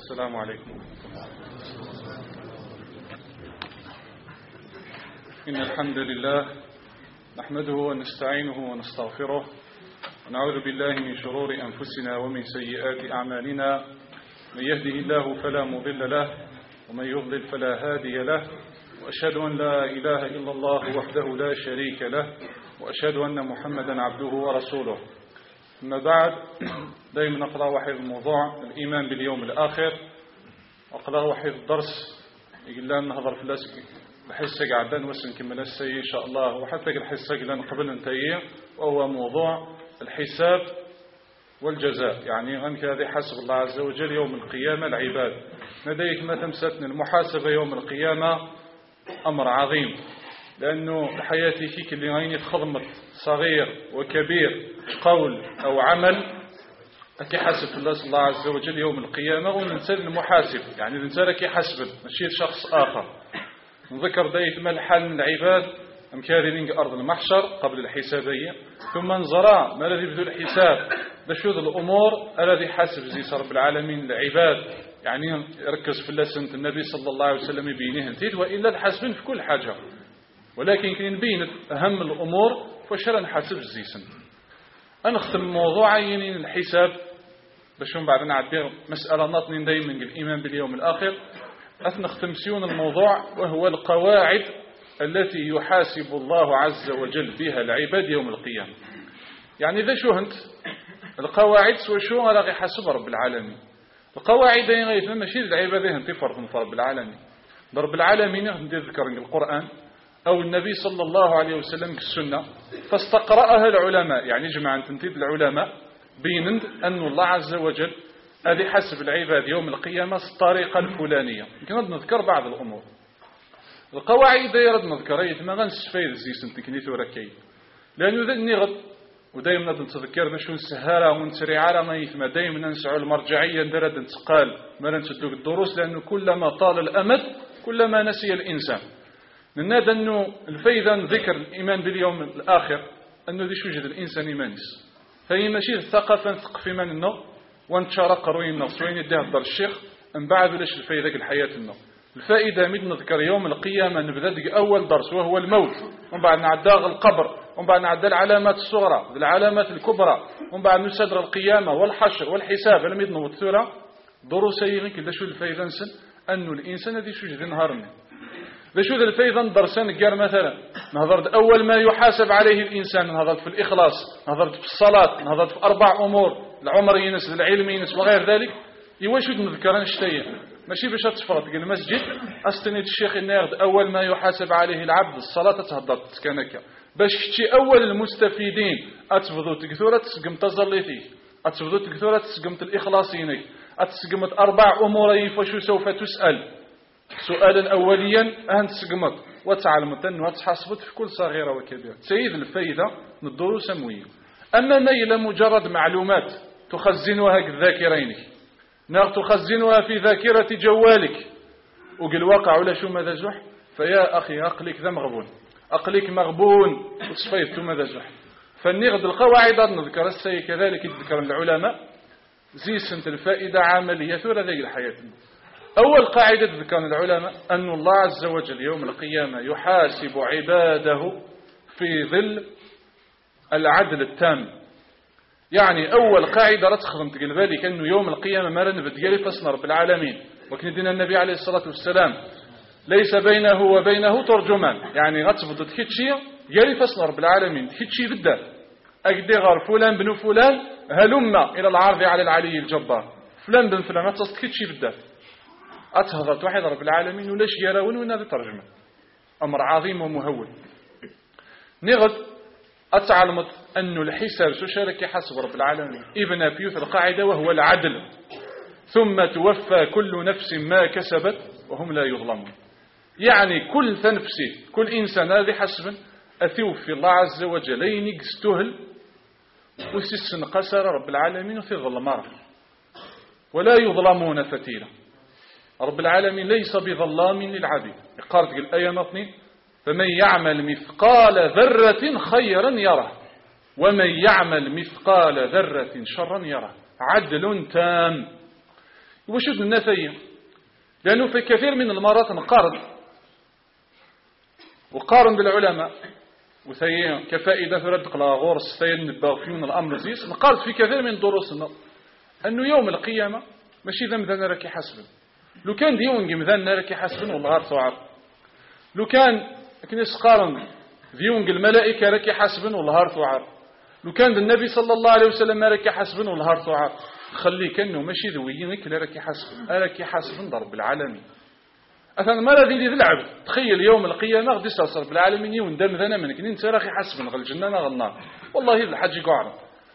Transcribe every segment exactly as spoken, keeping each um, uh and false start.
السلام عليكم. إن الحمد لله نحمده ونستعينه ونستغفره ونعوذ بالله من شرور أنفسنا ومن سيئات أعمالنا. من يهده الله فلا مضل له ومن يضلل فلا هادي له، وأشهد أن لا إله إلا الله وحده لا شريك له، وأشهد أن محمدا عبده ورسوله. أما بعد، دائما نقرأ واحد الموضوع الإيمان باليوم الآخر، وقرأ واحد الدرس يقول لنا نهضر في الحصة قاعدة نوسن كمل السي إن شاء الله، وحتى الحصة قلنا قبل ننتهي، وهو موضوع الحساب والجزاء. يعني أنك هذه حسب الله عز وجل يوم القيامة العباد نديك ما تمستنا المحاسبة يوم القيامة أمر عظيم، لأنه حياتك اللي غيني خضمت صغير وكبير قول أو عمل أكي حسب الله عز وجل يوم القيامة، والإنسان المحاسب يعني الإنسان كي حسب ماشي شخص آخر. نذكر دايت ما الحال من العباد أم كاذبين أرض المحشر قبل الحسابية، ثم نزرع ما الذي بدو الحساب بشوذ الأمور الذي حاسب زي رب العالمين العباد. يعني يركز في اللسنة النبي صلى الله عليه وسلم يبينه انتيت، وإلا الحاسبين في كل حاجة، ولكن كي نبين أهم الأمور فشرا نحاسب زي سنة. أنا أختم موضوع عينين الحساب باش من بعد نعدي مسألة ناطنين دايما الإيمان باليوم الآخر. أثنختم سيون الموضوع وهو القواعد التي يحاسب الله عز وجل بها العباد يوم القيامة. يعني إذا شو هنت القواعد سوى شو غير حسب رب العالمين. القواعد غير ماشي العباد هنت فرض من رب العالمين. رب العالمين هندي ذكر القرآن أو النبي صلى الله عليه وسلم السنة فاستقرأها العلماء، يعني جماعة تنتيد العلماء بينند أن الله عز وجل هذه حسب العباد يوم القيامة الطريقة الفلانية. يمكن نذكر بعض الأمور. القواعد يرد نذكر يتما غنسفيد زيسن تكنيت وركي، لأنه ذا نغد ودائما نتذكر مشون سهارة ونسريعة ما يتما دائما نسعوا المرجعية ندرد انتقال ما نسدوك الدروس، لأنه كلما طال الأمد كلما نسي الإنسان. من هذا أنه الفايدة ذكر الإيمان باليوم الآخر أنه ذي شوجد الإنسان إيمانيس، فهي ماشي الثقافة نثق في من النو وانتشار قروين النص وين يديها الدار الشيخ من بعد ولاش الفايدة الحياة النو. الفائدة مد نذكر يوم القيامة نبدأ أول درس وهو الموت، ومن بعد نعدى القبر، ومن بعد نعدى العلامات الصغرى العلامات الكبرى، ومن بعد نسدر القيامة والحشر والحساب. لم يدنو الثورة دروس يغنك إذا شو الفايدة نسن أنه الإنسان الذي شو جد نهارني ذا شو ذا الفايدة درسان قال مثلا نهضرت أول ما يحاسب عليه الإنسان، نهضرت في الإخلاص، نهضرت في الصلاة، نهضرت في أربع أمور: العمر ينس، العلم ينس، وغير ذلك. يواشد نذكران الشتية ماشي باش تفرط قال المسجد أستنيت الشيخ النيرد أول ما يحاسب عليه العبد الصلاة تهضرت تسكنك باش تشي أول المستفيدين أتفضوا تكثورة تسقم تظليتي، أتفضوا تكثورة تسقم الإخلاصينك، أتسقمت أربع أمور فشو سوف تسأل سؤالا أوليا أهن تسقمت وتعلمت أنه وتحاسبت في كل صغيرة وكبيرة. سيد الفايدة من الدروس أموية. أما ما إلى مجرد معلومات تخزنها الذاكرينك نار تخزنها في ذاكرة جوالك وقل واقع ولا شو ماذا زح، فيا أخي أقلك ذا مغبون، أقلك مغبون وتصفيت ماذا زح. فالنغد القواعد نذكر السي كذلك يذكر العلماء زي سنة الفائدة عملية ثورة ذي الحياة. أول قاعدة ذكر العلماء أن الله عز وجل يوم القيامة يحاسب عباده في ظل العدل التام. يعني أول قاعدة رتخدم تقل بالك أنه يوم القيامة ما رنبت فصل رب العالمين، وكان دين النبي عليه الصلاة والسلام ليس بينه وبينه ترجمان. يعني غتبض تكتشي يالي فصل رب العالمين تكتشي بالذات أقدي غار فلان بن فلان هلم إلى العرض على العلي الجبار فلان بن فلان تكتشي بالذات أتهضرت واحد رب العالمين ولاش يراون وين هذا ترجمة أمر عظيم ومهول. نغد أتعلمت أن الحساب سشارك حسب رب العالمين ابن بيوت القاعدة وهو العدل، ثم توفى كل نفس ما كسبت وهم لا يظلمون. يعني كل نفس كل إنسان هذه حسب أثوفي الله عز وجل ينقستهل وسسن قسر رب العالمين وفي ظلمار ولا يظلمون فتيلا. رب العالمين ليس بظلام للعبيد. قالت الآية نطني: فمن يعمل مثقال ذرة خيرا يره ومن يعمل مثقال ذرة شرا يره. عدل تام. واش النفاية؟ لأنه في كثير من المرات نقارن وقارن بالعلماء وثي كفائدة ثلاث غورس ثي نبغ فيون الأمر زيس نقارن في كثير من دروسنا أنه يوم القيامة ماشي ذا مذان راكي حسبا لو كان ديون مذان راكي حسبا والله غير صعب لو كان كنيس قارن ديون الملائكة راكي حسبا والله غير صعب لو كان النبي صلى الله عليه وسلم راكي حسبا والله غير صعب خلي كأنه ماشي ذويينك لا راكي حسبا راكي حسبا ضرب العالمين أثناء ما الذي يلعب تخيل يوم القيامة غادي يستوصل بالعالمين يوندم ذنا منك انت راكي حسبا غل الجنة غل النار والله الحاج يقعر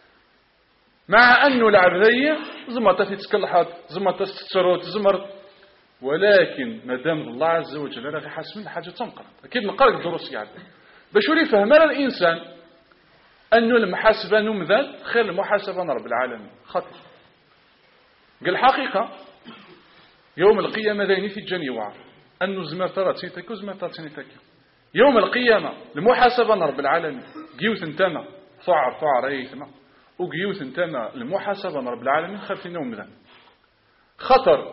مع أنه العب ذي زمرت تتكلحات زمرت تتسروت زمر ولكن ما دام الله عز وجل راكي حاسب من حاجة تنقر أكيد نقرأ الدروس يعني باش يولي فهم الإنسان أنه المحاسبة نمذل خير المحاسبة رب العالمين خاطر قال الحقيقة يوم القيامة ذيني في الجنة وعر أنه زمر ترى تيتك وزمر ترى تيتك يوم القيامة المحاسبة رب العالمين جيوث انتما ثعر ثعر أيثما وجيوث انتما المحاسبة رب العالمين خاف النوم ذا خطر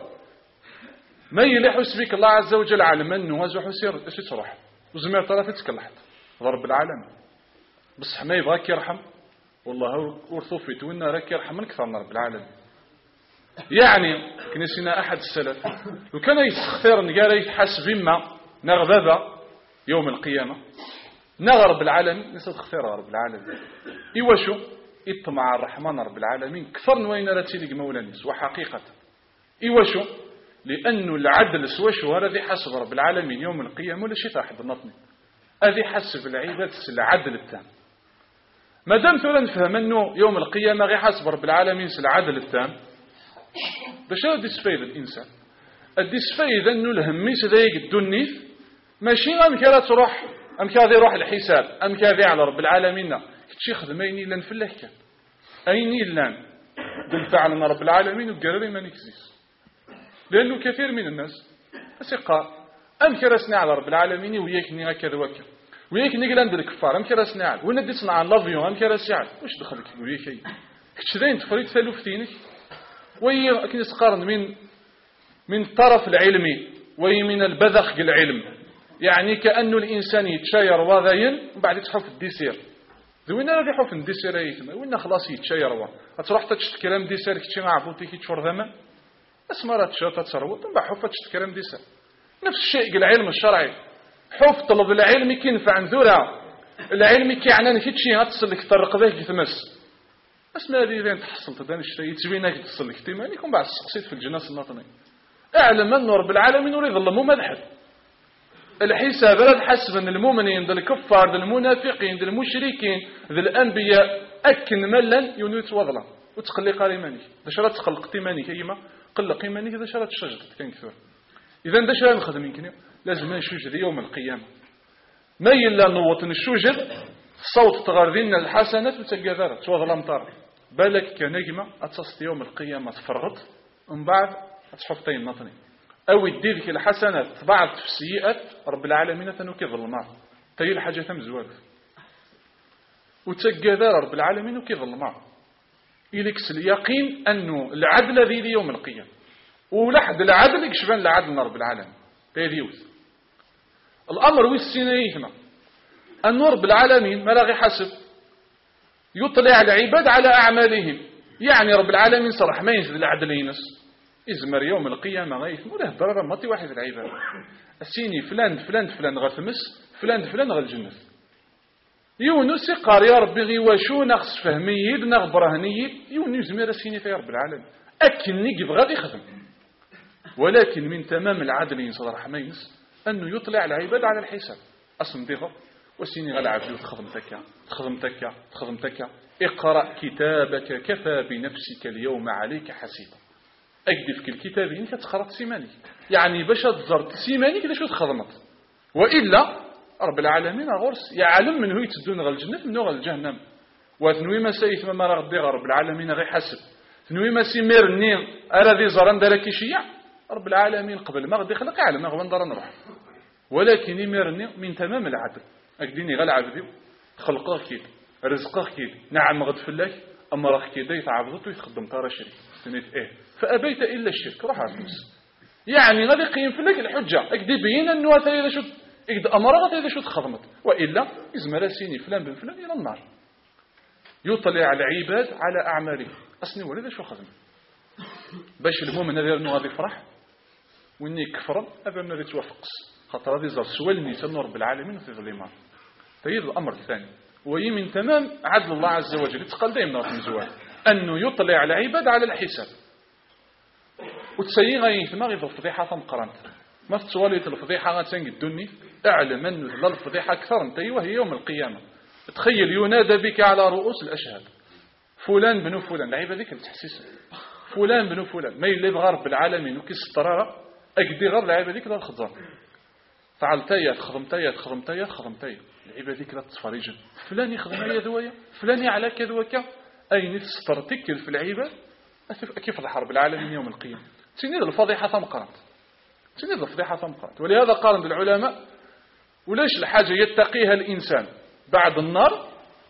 ما يلحس بك الله عز وجل على من نوازو حسير ايش تروح وزمير ترى تتكلحت رب العالمين بصح ما يبغاك يرحم والله ورثوفيت وإنا راك يرحم من كثر من رب العالمين يعني كنسينا أحد السلف وكان يستخثر نقال يتحسب إما نغذذ يوم القيامة نغرب العالمين نستخثر رب العالمين إيوشو اطمع الرحمن رب العالمين كثر نوين رتيلك مولانيس وحقيقة إيوشو لأنه العدل سوشو هذا حسب رب العالمين يوم القيامة ولا شيء تحت النطني هذه حسب العباد العدل التام ما دام ثلا نفهم أنه يوم القيامة غير حسب رب العالمين العدل التام باش هذا ديسفايد الإنسان الديسفايد أنه الهميس ذاك الدنيف ماشي أم كذا تروح أم كذا يروح الحساب أم كذا على رب العالمين كتشي خدميني لن في الله كان أيني لان بالفعل رب العالمين وقال ما نكزيس لأنه كثير من الناس أسقى أم كرسنا على رب العالمين وياكني هكذا وكذا وياكني قال عند الكفار أم كرسنا على وين دي صنع لافيون أم كرسنا على واش دخلك وياكي كتش ذين تفريد ثلوفتينك وي كني تقارن من من الطرف العلمي وي من البذخ العلم يعني كأنه الإنسان يتشاير وضعين وبعد تحف الديسير ذوين راه يحف الديسير ايتما وين خلاص يتشاير وا تروح تشت كلام ديسير كتشي ما عبوتي كيتشور ذما اسمرات شوطه تسروت من بعد حفت تشت كلام ديسير نفس الشيء العلم الشرعي حف طلب العلم كينفع ذرا العلم كيعنان كيتشي غتصلك طرق ذاك يتمس اسمع هذه اذا تحصلت هذا الشيء يتبينك تصلك تيماني كون بعد سقسيت في الجناس الناطني اعلم ان رب العالمين يريد الله مدحت الحساب لا تحسب ان المؤمنين ذل الكفار ذل المنافقين ذل المشركين ذل الانبياء اكن ملا ينوت وظلا وتقلق ايمانك باش راه تقلق ايمانك ايما قلق ايمانك اذا شرات شجرت كان كثر اذا دا شرا نخدم يمكن لازم نشوج يوم القيامه ما الا نوط الشجر صوت تغردين الحسنات وتلقى توظل امطار بالك كنجمه اتصلت يوم القيامه تفرط ومن بعد تحفطين نطني أو يديك الحسنات بعض في السيئات رب العالمين تنوكي ظلمات تهي الحاجة تمزواك وتجدار رب العالمين وكي ظلمات إليكس اليقين أنه العدل ذي يوم القيامة ولحد العدل يكشفان العدل رب العالمين تهديوز الأمر والسينيهما أن رب العالمين ما لاغي حسب يطلع العباد على أعمالهم يعني رب العالمين صرح ما ينزل العدل ينس إزمر يوم القيامة غيث موله ضرر مطي واحد العباد السيني فلان فلان فلان غثمس فلان فلان غالجنة يونس قار يا ربي غي واشو نقص فهميد نغبرهنيد يونس زمير السيني في رب العالمين أكن نجب غادي يخدم ولكن من تمام العدل ينصدر حمينس أنه يطلع العباد على الحساب أصلا ديغا والسيني غالعب تخدم تكا تخدم تكا تخدم تكا اقرأ كتابك كفى بنفسك اليوم عليك حسيبا أكدف كالكتاب إنك تخرط سيماني يعني باش تزرت سيماني كده شو تخدمت وإلا رب العالمين غرس يعلم من هو يتدون غير الجنة من هو غير الجهنم وثنوي ما سيث ما رغدي رب العالمين غير حسب ثنوي ما سيمير النين أراذي زران داركي شيع رب العالمين قبل ما غدي خلق عالم غوان دار نروح ولكن يمير النين من تمام العدل أكديني غير العبد خلقه كيد رزقه كيد نعم غد فلاك أما راه كيدا يتعبضت ويتخدم طار شريك تنيت إيه فأبيت إلا الشرك روح عرفوس يعني غادي يقيم في لك الحجة أكدي بين أنه هذا شو إكد أمر هذا شو تخدمت وإلا إزمر سيني فلان بن فلان إلى النار يطلع العباد على أعماله أصني ولد شو خدم باش المؤمن هذا أنه غادي يفرح وإني يكفر هذا أنه غادي توافقس خاطر هذا زار سوال نيسان رب العالمين في ظلمات فهذا الأمر الثاني وهي من تمام عدل الله عز وجل يتقال دائما في الزوال أنه يطلع العباد على الحساب وتسيي غاية ثم غير الفضيحة ثم قرنت ما في تسوالية الفضيحة غاتنق الدني أعلم أن الفضيحة أكثر انتي وهي يوم القيامة تخيل ينادى بك على رؤوس الأشهاد فلان بنو فلان العيبة ذيك التحسيس فلان بنو فلان ما يلي بغرب العالمين وكيس الطرارة أكدي غير العيبة ذيك لا الخضر فعلتيات خضمتيات خضمتيات خضمتيات العيبة ذيك لا تصفريجا فلان يخدم يا ذويا فلان يعلى كذوكا أين تسترتك في العيبة كيف الحرب العالمين يوم القيامة تنيد الفضيحة ثم قرنت تنيد الفضيحة ثم قرنت ولهذا قارن العلماء وليش الحاجة يتقيها الإنسان بعد النار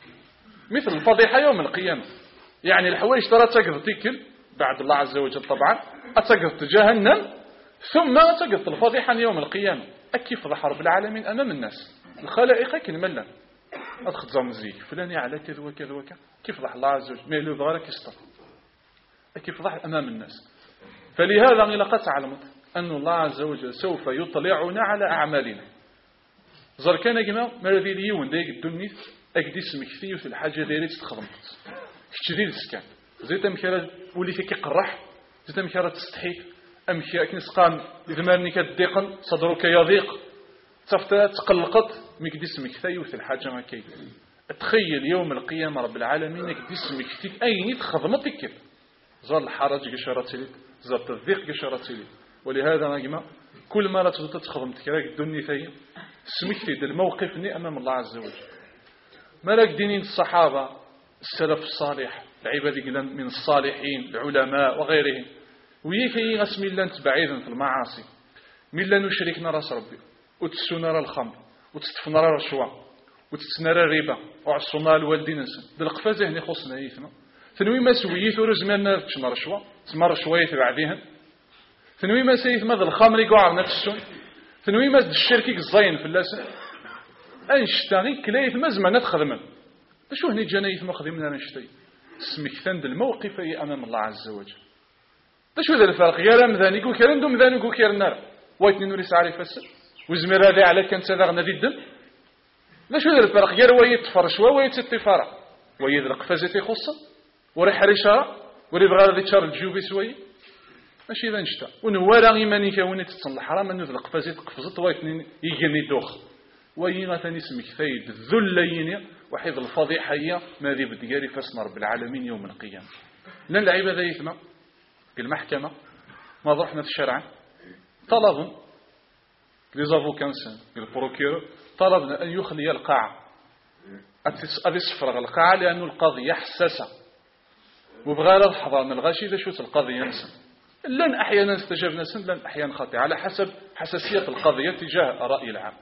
مثل الفضيحة يوم القيامة يعني الحوايج ترى تقدر تكل بعد الله عز وجل طبعا أتقدر جهنم ثم أتقدر الفضيحة يوم القيامة أكيف الحرب العالمين أمام الناس الخلائق كنملا أدخل زمزيك فلان يعلى كذا وكذا وكذا كيف ضح الله عز وجل ما يلو ظهرك يستر كيف ضح أمام الناس فلهذا لقد تعلمت أن الله عز وجل سوف يطلعنا على أعمالنا زر كان جماعة مرذي ليون دايق الدنيا أكدي اسمك فيه في الحاجة دايرة تخدمت كتشديد السكان زيت أمكارة ولي فيك قرح زيت أمكارة تستحيك أمكارة كنسقان إذا مارني كدقن صدرك يضيق تفتا تقلقت مكدي اسمك فيه في الحاجة ما كي تخيل يوم القيامة رب العالمين أكدي اسمك فيك أين تخدمتك كيف زر الحرج قشرت لي زر الضيق قشرت لي ولهذا يا جماعة كل مرة تخدمت كراك الدنيا فيه سمكتي دل موقفني أمام الله عز وجل ملك دينين الصحابة السلف الصالح العباد من الصالحين العلماء وغيرهم ويكي غسمي لن تبعيدا في المعاصي من لن نشركنا راس ربي وتسونا الخمر وتستفنا الرشوة وتتسنا الربا وعصونا الوالدين نسن دل قفازه هني خصنا يثما ثنوي ما سويت ورزمنا تشنا رشوة تسمى رشوية بعدها ثنوي ما سيث ماذا الخمر يقعر نفسه ثنوي ما الشركي الزين في اللاسن أنشتغي كلايث مزمنة خدمة شو هني جنايث ما خدمنا نشتي اسمك ثند الموقف أمام الله عز وجل شو ذا الفرق يا رم ذاني يقول كيرن دوم ذاني يقول كيرن نار وايتني نوري سعري فسر وزمير هذا على كان تذغنا ذي الدم لا شو ذا الفرق يا رويت فرشوا ويت الطفارة ويد القفازتي خصة وريح رشارة وريد غير ذي شر الجوبي سوي ماشي إذا نشتا ونوارا إيماني كوني تتصل الحرام أنه ذا القفازت قفزت وايتني يجني دوخ وينا ثاني اسمك ثيد الذلين وحيد الفضيحية ما ذي بدقاري فاسم رب العالمين يوم القيامة لن العبادة يثمى في المحكمة ما ضحنا في الشرع طلبوا لزافو كانسان البروكيور طلبنا أن يخلي القاعة أدي صفرغ القاعة لأن القاضي حساسة وبغالا الحضان الغاشي إذا شوت القاضي ينسى لن أحيانا استجابنا سن لن أحيانا خاطئ على حسب حساسية القضية تجاه الرأي العام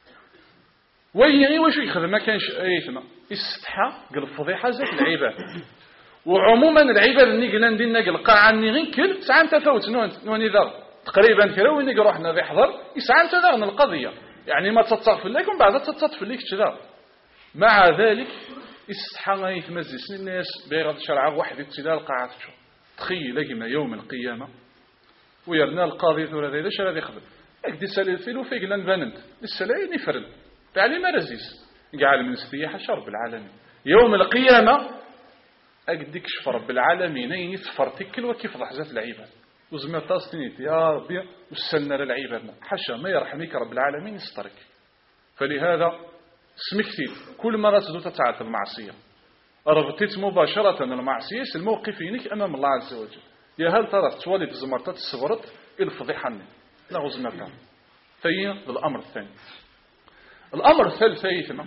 ويني واش يخدم ما كانش ايثما استحى قال الفضيحه زات العباد وعموما العباد اللي قلنا ندير نقل قاعه ني غير كل ساعه تفوت نوني ذا تقريبا كذا وين نروح نحضر يسعى تذرن القضيه يعني ما تتصف لكم بعد تتصف لك كذا مع ذلك استحى ما يتمزس الناس بغير شرع واحد يتسدى القاعه تخيل كما يوم القيامه ويرنا القاضي ثورة ذي ذا شرا يخدم اكدي سالي الفيلو في قلنا بننت السلاي نفرد تعليم رزيز قال من استياح شرب العالمين يوم القيامة أقدك شفر رب العالمين يتفرتك وكيف ضحزات العباد وزمير تاستنيت يا ربي وسلنا للعباد حشا ما يرحمك رب العالمين يسترك فلهذا سمكتي كل مرة تدو تتعاطى المعصية ربطيت مباشرة المعصية الموقف ينك أمام الله عز وجل يا هل ترى تولد زمرتات الصبرت الفضيحة لا زمرتان فهي الأمر الثاني الأمر الثالث ثم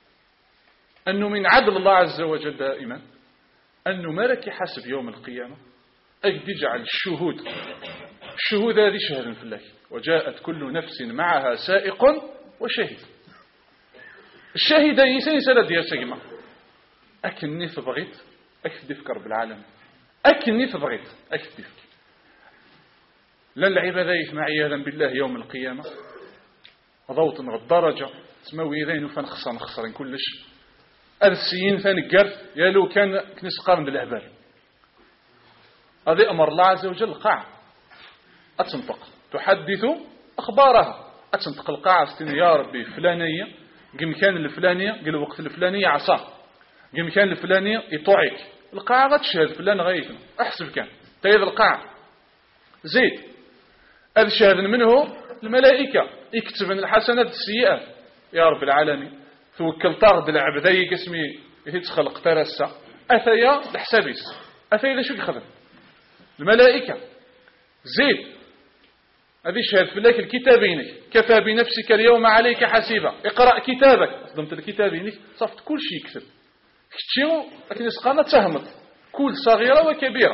أنه من عدل الله عز وجل دائما أنه ملك حسب يوم القيامة أجد يجعل الشهود الشهود هذه شهد في الله وجاءت كل نفس معها سائق وشهيد الشهيد يسني سنة ديال سجمة أكني بغيت أكد فكر بالعالم أكني تبغيت أكتفك لن العبادة يسمع عياذا بالله يوم القيامة ضوط الدرجة تسموي ذين فنخسر نخسرين كلش السيين فنقرت يا لو كان كنس قارن بالعبال هذا أمر الله عز وجل القاع أتنطق تحدث أخبارها أتنطق القاع استنى يا ربي فلانية قم كان الفلانية قل وقت الفلانية عصا قم كان الفلانية يطوعك القاع غتشهد فلان غايتنا أحسب كان تيذ القاع زيد الشهد منه الملائكة يكتبن الحسنات السيئات يا رب العالمين توكل طرد العبدي قسمي يتخلق ترسى أثيا لحسابيس أثيا ذا شو يخدم الملائكة زيد هذه شهد في لك الكتابينك كفى بنفسك اليوم عليك حسيبا اقرأ كتابك أصدمت الكتابينك صفت كل شيء يكتب كتشيو لكن يسقانا تهمت كل صغيرة وكبيرة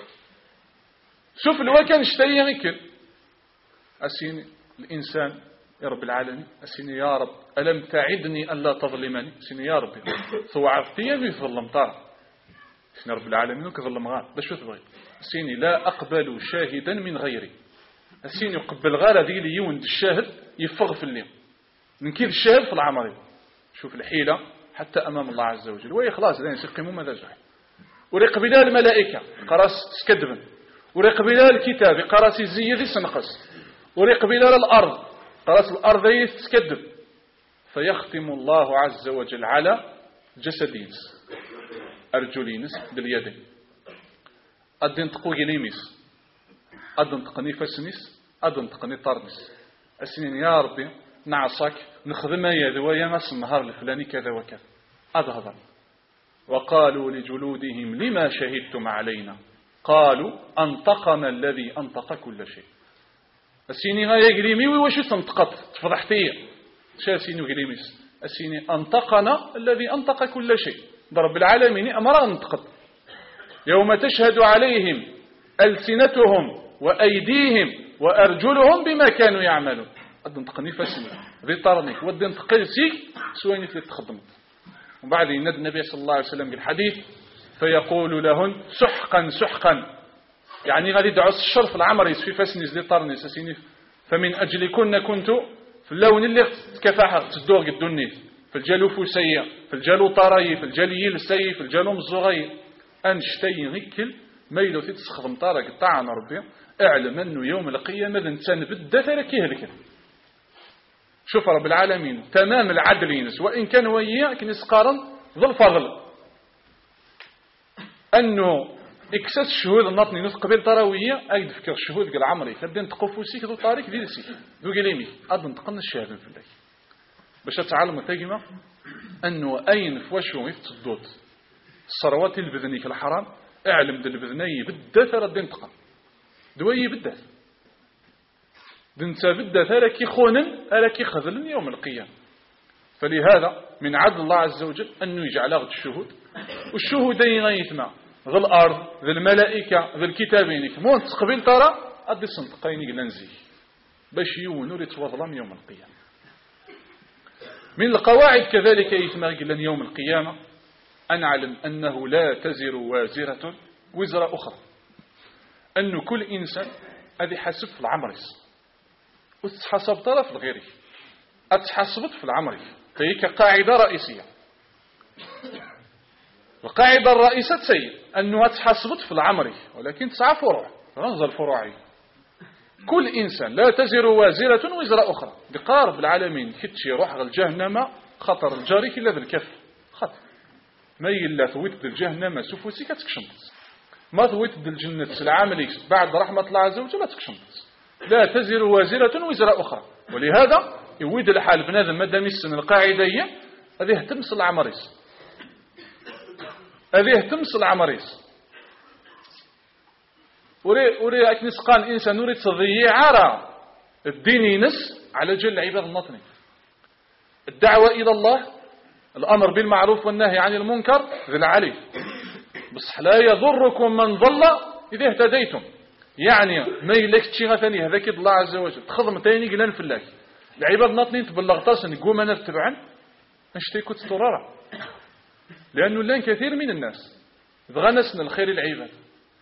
شوف الوكان اشتري غيكل أسيني الإنسان يا رب العالمين أسيني يا رب ألم تعدني ألا تظلمني أسيني يا رب ثوعفتي يظلم طار أسيني رب العالمين وكظلم غار باش تبغي أسيني لا أقبل شاهدا من غيري أسيني يقبل غار ذي لي يوند الشاهد يفغ في الليل من كيف الشاهد في العمر شوف الحيلة حتى أمام الله عز وجل وهي خلاص لين يسقموا ماذا جاي ورق بلال الملائكة قراس سكدبن ورق بلال الكتاب قراس الزي ذي سنقص ورق بلال الأرض قراس الأرض ذي تسكدب فيختم الله عز وجل على جسدينس أرجلينس باليدين أدن تقوي نيميس أدن تقني فسنيس أدن تقني طرنس السنين يا ربي نعصك نخدم يدويا نص النهار الفلاني كذا وكذا أظهر وقالوا لجلودهم لما شهدتم علينا قالوا أنطقنا الذي أنطق كل شيء السيني غاية قريمي وشو تنطقت تفضحتي شا سيني قريميس السيني أنطقنا الذي أنطق كل شيء ضرب العالمين أمر أنطقت يوم تشهد عليهم ألسنتهم وأيديهم وأرجلهم بما كانوا يعملون أدن تقني فاسمي ذي طرنك ودن تقلسيك سويني اللي تخدمت وبعد يند النبي صلى الله عليه وسلم بالحديث فيقول لهن سحقا سحقا يعني غادي دعوس الشر في العمر في فاسني ذي طرني سسيني فمن أجلكن كنت في اللون اللي تكفاح تدوغ الدنيا في الجالو فوسية في الجالو طاري في الجالي السي في الجالو مزغي أنشتي غيكل ميلو تتسخدم طارق طعن ربي اعلم أنه يوم القيامة الإنسان بدأ فلكيه لك شوف رب العالمين تمام العدل ينس وإن كان وياك نسقارن ذو الفضل أنه إكساس الشهود النطني نس قبل تراوية أجد فكر الشهود قال عمري كدين تقفوا سيك ذو طارق ذي سيك ذو قليمي أظن تقن الشهادة في الله باش تعلم تجمع أنه أين فوشو يفتضوت الصروات البذني كالحرام اعلم ذا البذني بالدثر الدين تقن دوي بالدث دنسا بالدث لك خونن لك خذلن يوم القيامة فلهذا من عدل الله عز وجل أنه يجعل غد الشهود والشهودين غيثما ذا الأرض ذا الملائكة ذا الكتابين مو تقبل ترى أدي الصندقين لنزيه باش يونوا لتوظلم يوم القيامة من القواعد كذلك يثما قلن يوم القيامة أن نعلم أنه لا تزر وازرة وزر أخرى أن كل إنسان هذه حسب في العمرس وتحسب طرف الغيري أتحسبت في العمري فهي كقاعدة رئيسية القاعدة الرئيسة سيء أنه تحسبت في العمري ولكن تسعى فروع رمز الفروعي كل إنسان لا تزر وازرة وزر أخرى بقارب العالمين كتشي روح الجهنم خطر الجاري كلا ذا الكف خطر ما يلا ثويت الجهنم سفوسي كتكشمت ما ثويت الجنة العاملي بعد رحمة الله عز وجل تكشمت لا تزر وازرة وزر أخرى ولهذا يويد الحال بنادم مدام السن القاعدية هذه تمس العمريس هذه تمس العمريس وري وري أكنس قال إنسان نريد تضييع على الدين ينس على جل عباد النطني الدعوة إلى الله الأمر بالمعروف والنهي عن المنكر ذي العلي بس لا يضركم من ضل إذا اهتديتم يعني ما يلك شيء ثاني هذاك الله عز وجل تخدم ثاني قلنا في الله العباد نطني تبلغ طاس نقوم أنا تبعا نشتي كنت ترارا لأنه لان كثير من الناس بغى نسن الخير العباد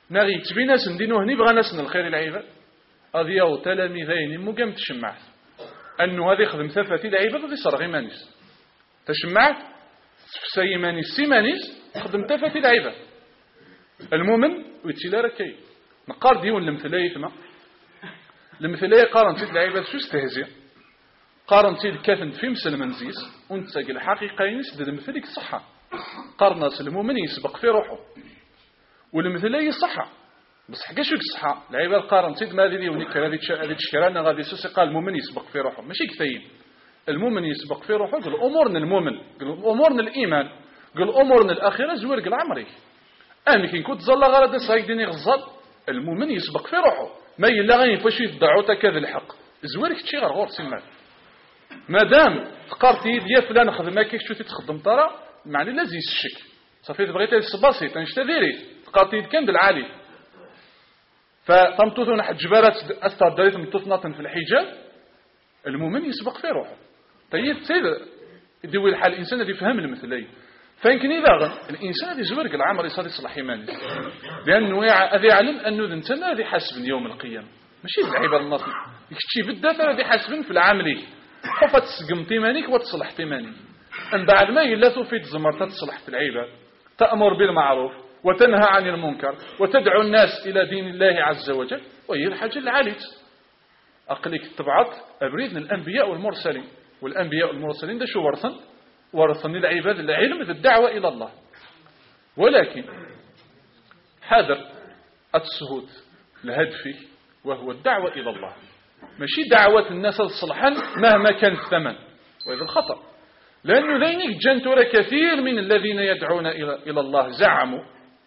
ناغي تبي ناس ندينو هني بغا ناس الخير العباد هذه او تلاميذين مو قام تشمعت انه هذه خدم ثفاتي العباد غادي يصرغ ايمانيس تشمعت في ايمانيس سيمانيس خدم ثفاتي العباد المؤمن ويتيلا ركاي نقار ديون المثليه ثما المثليه قارن تيد العباد شو استهزئ قارن تيد كافن في مسلم منزيس وانت الحقيقه ينس د المثليك الصحه قارناس المؤمن يسبق في روحه والمثليه صحه بصح كاش فيك الصحه العباد قارن تيد ما هذه ونيك هذه هذه الشكرانه غادي سوسي قال المؤمن يسبق في روحه ماشي كثاين المؤمن يسبق في روحه قال امورنا المؤمن قال امورنا الايمان قال امورنا الاخره زوير قال عمري انا كي كنت زلا غرض صايك ديني غزال المؤمن يسبق في روحه ما الا غير فاش يدعو تكذا الحق زويرك تشي غير غور سيمان مادام تقارتي ديال فلان خدمه كيف شفتي تخدم ترى معني لازم يسشك صافي بغيتي بسيط نشتري تقارتي كان بالعالي فتمتوثون حد جبارات استردريت متوثنات في الحجاب المؤمن يسبق في روحه طيب سيد يدوي الحال الانسان اللي يفهم المثليه فيمكن اذا الانسان اللي زورق العمر يصير يصلح ايمانه لانه يعلم انه انت هذه حاسب يوم القيامه ماشي العباد الناس يكتشي بالذات هذه حاسبين في العمليه خفت تسقم تيمانيك وتصلح تيمانيك ان بعد ما الا توفي تزمر تصلح في العباد تأمر بالمعروف وتنهى عن المنكر وتدعو الناس الى دين الله عز وجل وهي الحاجه اللي عليت اقليك تبعت ابريد الانبياء والمرسلين والانبياء والمرسلين ده شو ورثن ورثن العباد العلم الدعوه الى الله ولكن حذر السهود الهدف وهو الدعوه الى الله ماشي دعوة الناس الصلحا مهما كان الثمن وهذا الخطأ لأنه ذينك جنتور كثير من الذين يدعون إلى الله زعموا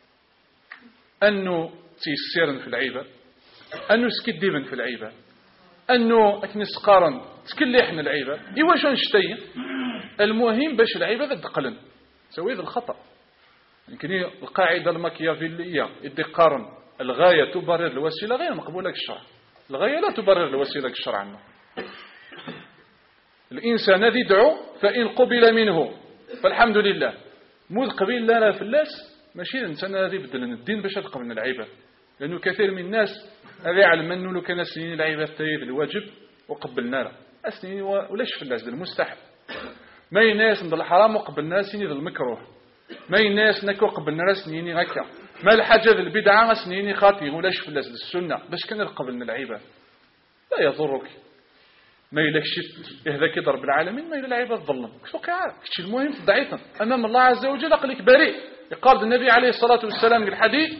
أنه تيسيرا في العيبة أنه سكديبا في العيبة أنه أكنس قارن تكليحنا العيبة إيواش نشتي المهم باش العيبة ذا دقلن سوي ذا الخطأ يمكن القاعدة الماكيافيلية يدي قارن الغاية تبرر الوسيلة غير مقبولة الشرع الغاية لا تبرر الوسيلة الشرع الإنسان الذي يدعو فإن قبل منه فالحمد لله مو قبيل لا لا فلاس ماشي الإنسان الذي يبدل الدين باش يلقى من العباد لأنه كثير من الناس هذا يعلم أنه لو كان سنين العباد تايد الواجب وقبلنا له أسنين ولاش فلاس المستحب ما يناس ندل الحرام وقبلنا سنين المكروه ما يناس نكو قبلنا سنين هكا ما الحاجة البدعة سنين خاطي ولاش فلاس السنة باش كان قبلنا العباد لا يضرك ما يلكش هذاك يضرب العالمين ما إلى العباد ظلم كتوقع كتشي المهم ضعيفا أمام الله عز وجل أقلك بريء يقال النبي عليه الصلاة والسلام في الحديث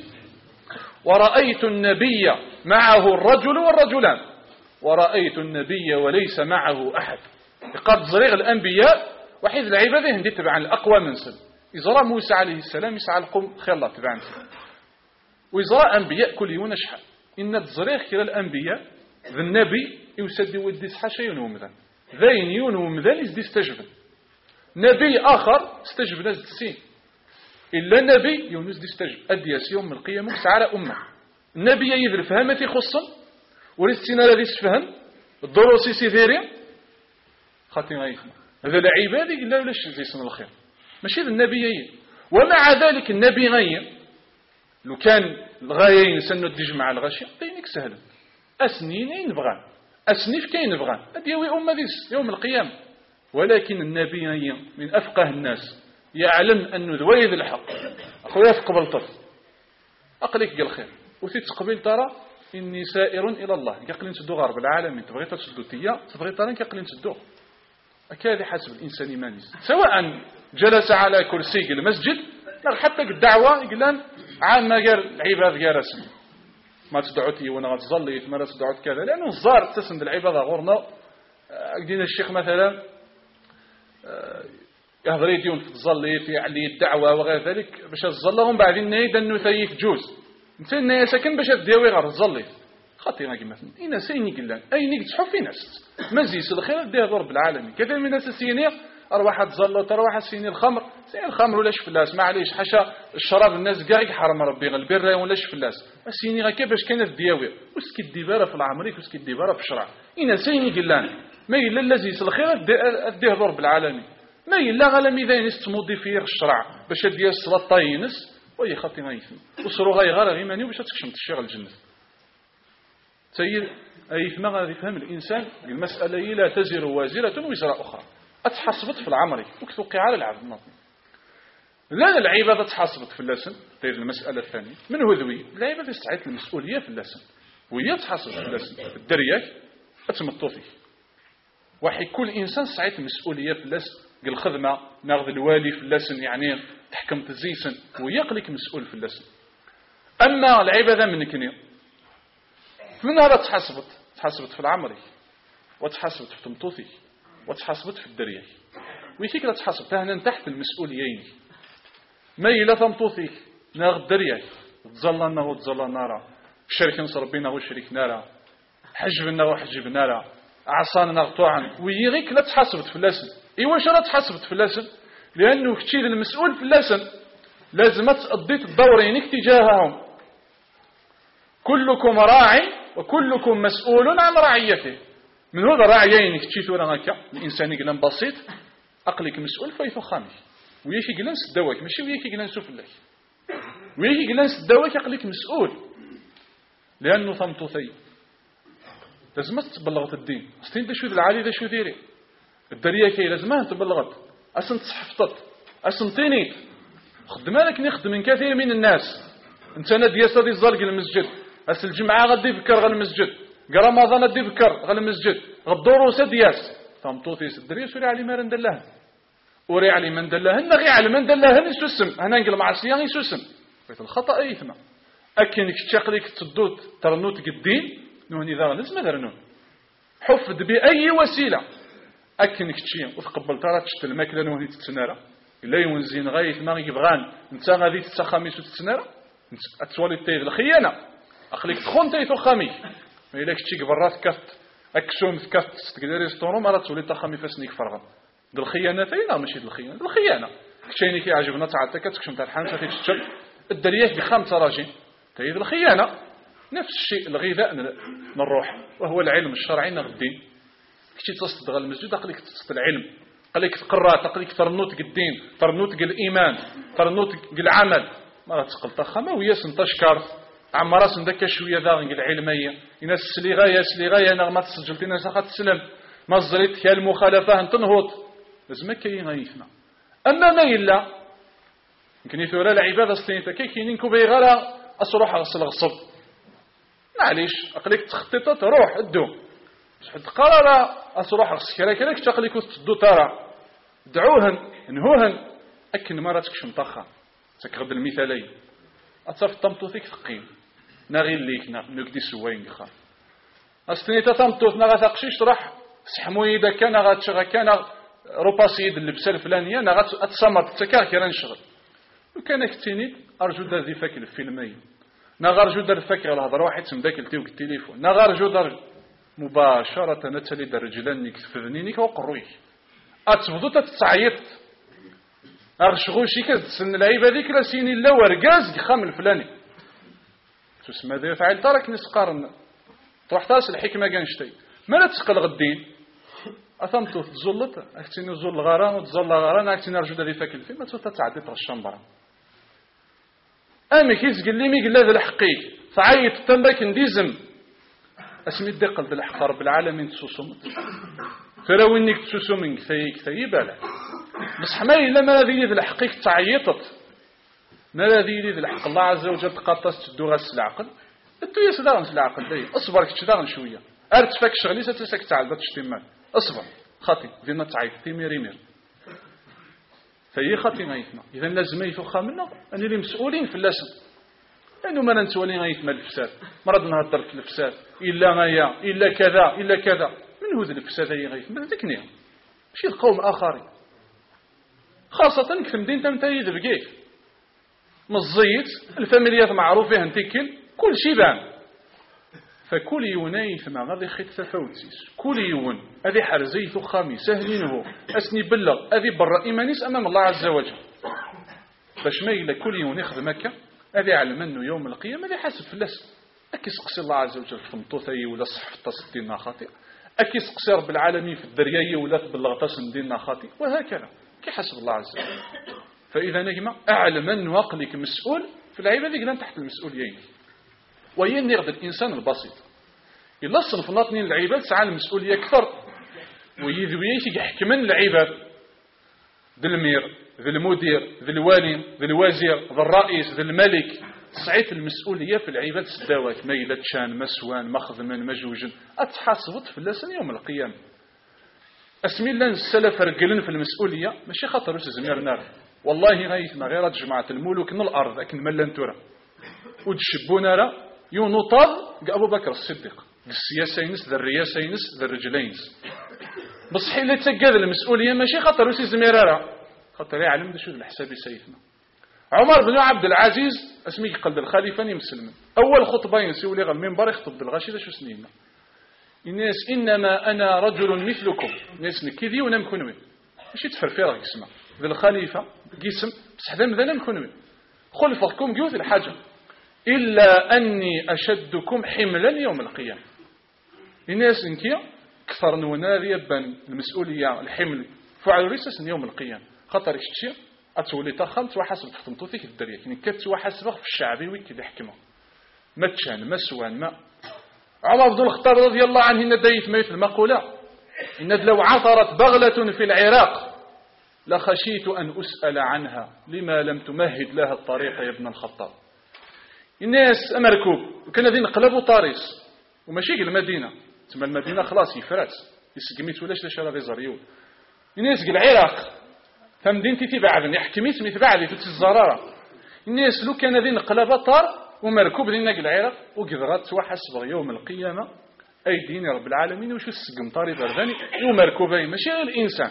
ورأيت النبي معه الرجل والرجلان ورأيت النبي وليس معه أحد يقال زريغ الأنبياء وحيد العبادة هندي تبعا الأقوى من سن إزراء موسى عليه السلام يسعى القوم خير الله تبعا وإزراء أنبياء كل يوم نشحى إن الزريغ كلا الأنبياء ذا النبي يسد وديس حاشا ينوم ذا ذين ينوم ذا يزدي استجبن نبي آخر استجب ناس السين إلا النبي يونس دي استجب أدياس يوم القيامة على أمة النبي يذر فهمتي خصا ورستنا الذي سفهم الدروسي سيثيري خاطي غايفنا هذا العبادي إلا ولاش يسمى الخير ماشي ذا النبي ومع ذلك النبي غاية لو كان الغايين سنو تجمع الغاشية بينك سهل أسنين ينبغان أسنيف كاين نبغان أديوي أمة ديس يوم القيامة ولكن النبي من أفقه الناس يعلم أنه ذويذ الحق أخويا تقبل طف أقليك قال خير وثي تقبل ترى إني سائر إلى الله يقلين تدو غرب العالمين تبغي تسدو تيا تبغي ترى يقلين تدو أكاد حسب الإنسان إيمانيس سواء جلس على كرسي المسجد حتى الدعوة يقولان عام ما قال العباد قال رسم ما تدعوتي وانا غتظلي ما تدعوت كذا لأنه الزار تسند العبادة غورنا قدينا الشيخ مثلا يهضر يديون في الظليت يعني الدعوة وغير ذلك باش تظلهم بعدين نيدا انه ثيف جوز مثلا ساكن باش تداوي غير الظليت خاطي ما كيما انا سيني قلان اينيك تحف في ناس مزيس الخير ديها رب العالمين كثير من الناس السينية ارواح تظل تروح السيني الخمر سين الخمر ولاش فلاس معليش حاشا الشراب الناس كاع يحرم ربي البر ولاش فلاس السيني غا كيفاش كانت دياوي وسكي الدباره في العمريك وسكي الدباره في الشرع انا سيني قلان ما الا الذي الخير ديها رب العالمين ما إلا غلا ميذا يستمضي فيه الشرع باش ديال الصلاة طاينس وي خاطي غيثم وصرو غاي غير غيماني باش تكشم تشغل الجنة سيد أيثم غادي يفهم الإنسان المسألة لا تزر وازرة وزر أخرى أتحسبت في العمر وكتوقع على العبد الناطق لا العبادة تحاسبت في اللسن غير المسألة الثانية من هو ذوي العبادة استعيت المسؤولية في اللسن وهي تحاسب في اللسن الدرياك أتمطو فيه وحي كل إنسان استعيت المسؤولية في اللسن قال الخدمة ناخذ الوالي في اللسن يعني تحكم تزيسن ويقلك مسؤول في اللسن أما العبادة من كنيا منها تحاسبت تحاسبت في العمر وتحاسبت في تمطوثي وتحاسبت في الدرياك ويثيك لا تحاسبت هنا تحت المسؤوليين ما إلا تمطوثيك ناخذ الدرياك تظلنا وتظلنا راه شريك نصر ربنا وشريك نارا حجبنا وحجب نارا عصانا غطوعا ويغيك لا تحاسبت في اللسن إيواش لا تحاسبت في اللسن لأنه كتير المسؤول في اللسن لازم تقضيت الدورين تجاههم كلكم راع وكلكم مسؤول عن رعيته من هذا راعيين كتير ولا هكا الإنسان يقلن بسيط أقلك مسؤول فايثو خامي وياكي قلن سدواك ماشي وياكي قلن سوف الله وياكي قلن سدواك أقلك مسؤول لأنه ثمطوثي لازم تبلغت الدين ستين دا شو ذي العالي دا شو ذيري الدريا كي لازم تبلغت أسن تصحفتت أسن طينيت خدمانك نخدم من كثير من الناس انت نادي يسادي الزلق المسجد أس الجمعة غادي بكر غا المسجد رمضان غادي بكر غا المسجد غدوروس دياس ثمطوثي الدريا سوري علي ما رندلها وري علي من دلهن غي على من دلهن يسوسم هنا نقل معصيه يسوسم بيت الخطأ أيثما أكنك تشقلك تدوت ترنوت قدين نوني ذا لازم درنون حفظ بأي وسيلة أكنك تشين وتقبل ترى تشت الماكلة نوني تتسنارة إلا يونزين غاية ما يبغان انت غادي تتخاميس وتتسنارة أتوالي التيد الخيانة أخليك تخون تيثو خامي ما إلاك تشيك برات كفت أكسوم كفت تقدر يستورو مرات تولي تخامي فاسنيك فرغا دل الخيانة لا ماشي دل الخيانة دل الخيانة كشيني كي عجبنا تعطيك تكشم تاع الحانة تاع تشتل الدرياك بخمسة راجين تيد الخيانة نفس الشيء الغذاء نروح وهو العلم الشرعي نغدين كشي تصدق المسجد أقليك تصدق العلم أقليك تقرأ أقليك ترنوت الدين ترنوت الإيمان ترنوت العمل ما تقل تخمة وياس نتشكر عم راس ندك شوية ذا العلمية يناس سلي غاية سلي غاية أنا ما تسجلت ناس أخذت سلم ما زريت كالمخالفة تنهض لازم كاين غيثنا أما ما إلا يمكن يثورا العبادة الصينية كي كاينين كوبي غالا أصروح غسل غصب معليش أقليك تخطيطة تروح الدو حد قرار أصروح غسل كلا كلا كتقليك تدو ترى دعوهن انهوهن أكن مراتك شمطخة تكغد المثالين أتصف الطمطوثيك ثقيل نغي ليك نقدي سوين خا أستني تطمطوث نغا ثقشيش تروح سحموي إذا كان غا تشغى كان روباسيد اللبسة الفلانية نغا أتصمت تكار كرا نشغل وكان كتيني أرجو دا ذي فاكر الفيلمين نغارجو در فكر الهضره واحد سمداك التيوك التليفون نغارجو در مباشرة نتالي در رجلانك تفذنينك وقرويك أتفضو تتعيط أرشغوشي كتسن العيبة ذيك لسيني لا ورقاز يخام الفلاني تسمى ذي فعل ترك نسقارن تروح تاس الحكمة كانشتي ما لا تسقل غدين أثمتو تزلط أكتيني زل غران وتزل غران أكتيني أرجو ذي فاكر الفيلم تتعدي تغشان أمي كيس قال لي مي قال هذا الحقيق فعيط تنباك نديزم اسمي الدقل ذا الحق رب العالمين تسوسمت فلو انك تسوسمنك ثيك ثيبالا بصح ما إلا ما ذي ذا الحقيق تعيطت ما ذي ذا الحق الله عز وجل تقاطس تدو غاس العقل انتو يا سداغن العقل داي اصبر كتشداغن شويه ارتفاك شغلي ستسك تعال تشتمال اصبر خاطي زينا تعيط تيمير يمير فهي خاطي غايتنا إذا لازم يفخها منا أن اللي مسؤولين في اللسن لأنه ما ننسولين غايتنا الفساد مرض نهضر في الفساد إلا غايا إلا كذا إلا كذا من هو ذا الفساد هي غايتنا ذكنيها ماشي القوم آخرين خاصة كثم دين تمتايد بقيك مزيت الفاميليات معروفة هنتكل كل شي بان فكل يونايث ما غادي خيط تفاوتيس كل يون هذه حرزيث خامي سهلينه أسني بلغ هذه برا إيمانيس أمام الله عز وجل باش ما إلا كل يون يخدمك هذه علم أنه يوم القيامة هذه حسب فلس أكي سقسي الله عز وجل في مطوثي ولا صح في تصدينا خاطئ أكي سقسي رب العالمين في الدرياية ولا تبلغ تصدينا خاطئ وهكذا كي حسب الله عز وجل فإذا نجمة أعلم أن وقلك مسؤول في العبادة لن تحت المسؤوليين. وين يغض الإنسان البسيط إلا صنف ناطنين العباد سعى المسؤولية أكثر ويذويش يحكمن العباد ذي المير ذي المدير ذي الوالي ذي الوزير ذي الرئيس ذي الملك. صعيت المسؤولية في العباد سداوات ميلة شان مسوان مخدما مجوجا أتحاسبت في اللسان يوم القيامة. أسمي الله السلف رجلن في المسؤولية ماشي خاطر وش زمير نار والله غايت ما غير جماعة الملوك من الأرض لكن ملان تورا وتشبونا را يونطال أبو بكر الصديق السياسة ينس ذا الرياسة ينس ذا الرجلين بصحي اللي تسجد المسؤولية ماشي خاطر وش زمير را خاطر يعلم شو الحساب سيفنا. عمر بن عبد العزيز اسمي قلب الخليفة مسلم أول خطبة ينسيو لي المنبر يخطب بالغشي شو سنينا الناس إنما أنا رجل مثلكم الناس نكذي ونم كنوي ماشي تفرفير اسمه ذا الخليفة قسم بس حدا مذا نم كنوي خلفكم جوث الحاجة إلا أني أشدكم حملا يوم القيامة. الناس انكيا كثر نوناذي يبان المسؤولية الحمل فعل ريسس يوم القيامة خطر يشتشي أتولي تخلت وحسب تخطمتو فيك الدرية كني كت وحسب في الشعبي ويك اللي حكمه ما تشان مسوان ما. عمر بن الخطاب رضي الله عنه إن دايت ميت المقولة إن لو عثرت بغلة في العراق لخشيت أن أسأل عنها لما لم تمهد لها الطريق يا ابن الخطاب. الناس أمركوب وكان ذي نقلبوا طاريس وماشي المدينة تسمى المدينة خلاص يفرات يسقميت ولاش لشرا غي زريول. الناس قال العراق فمدينتي تبعدني يحكميت متبعدي في الزرارة. الناس لو كان ذي نقلب طار ومركوب ذي نقل العراق وقدرت وحسب يوم القيامة أيديني رب العالمين وشو السقم طاري برداني ومركوبي ماشي غير الإنسان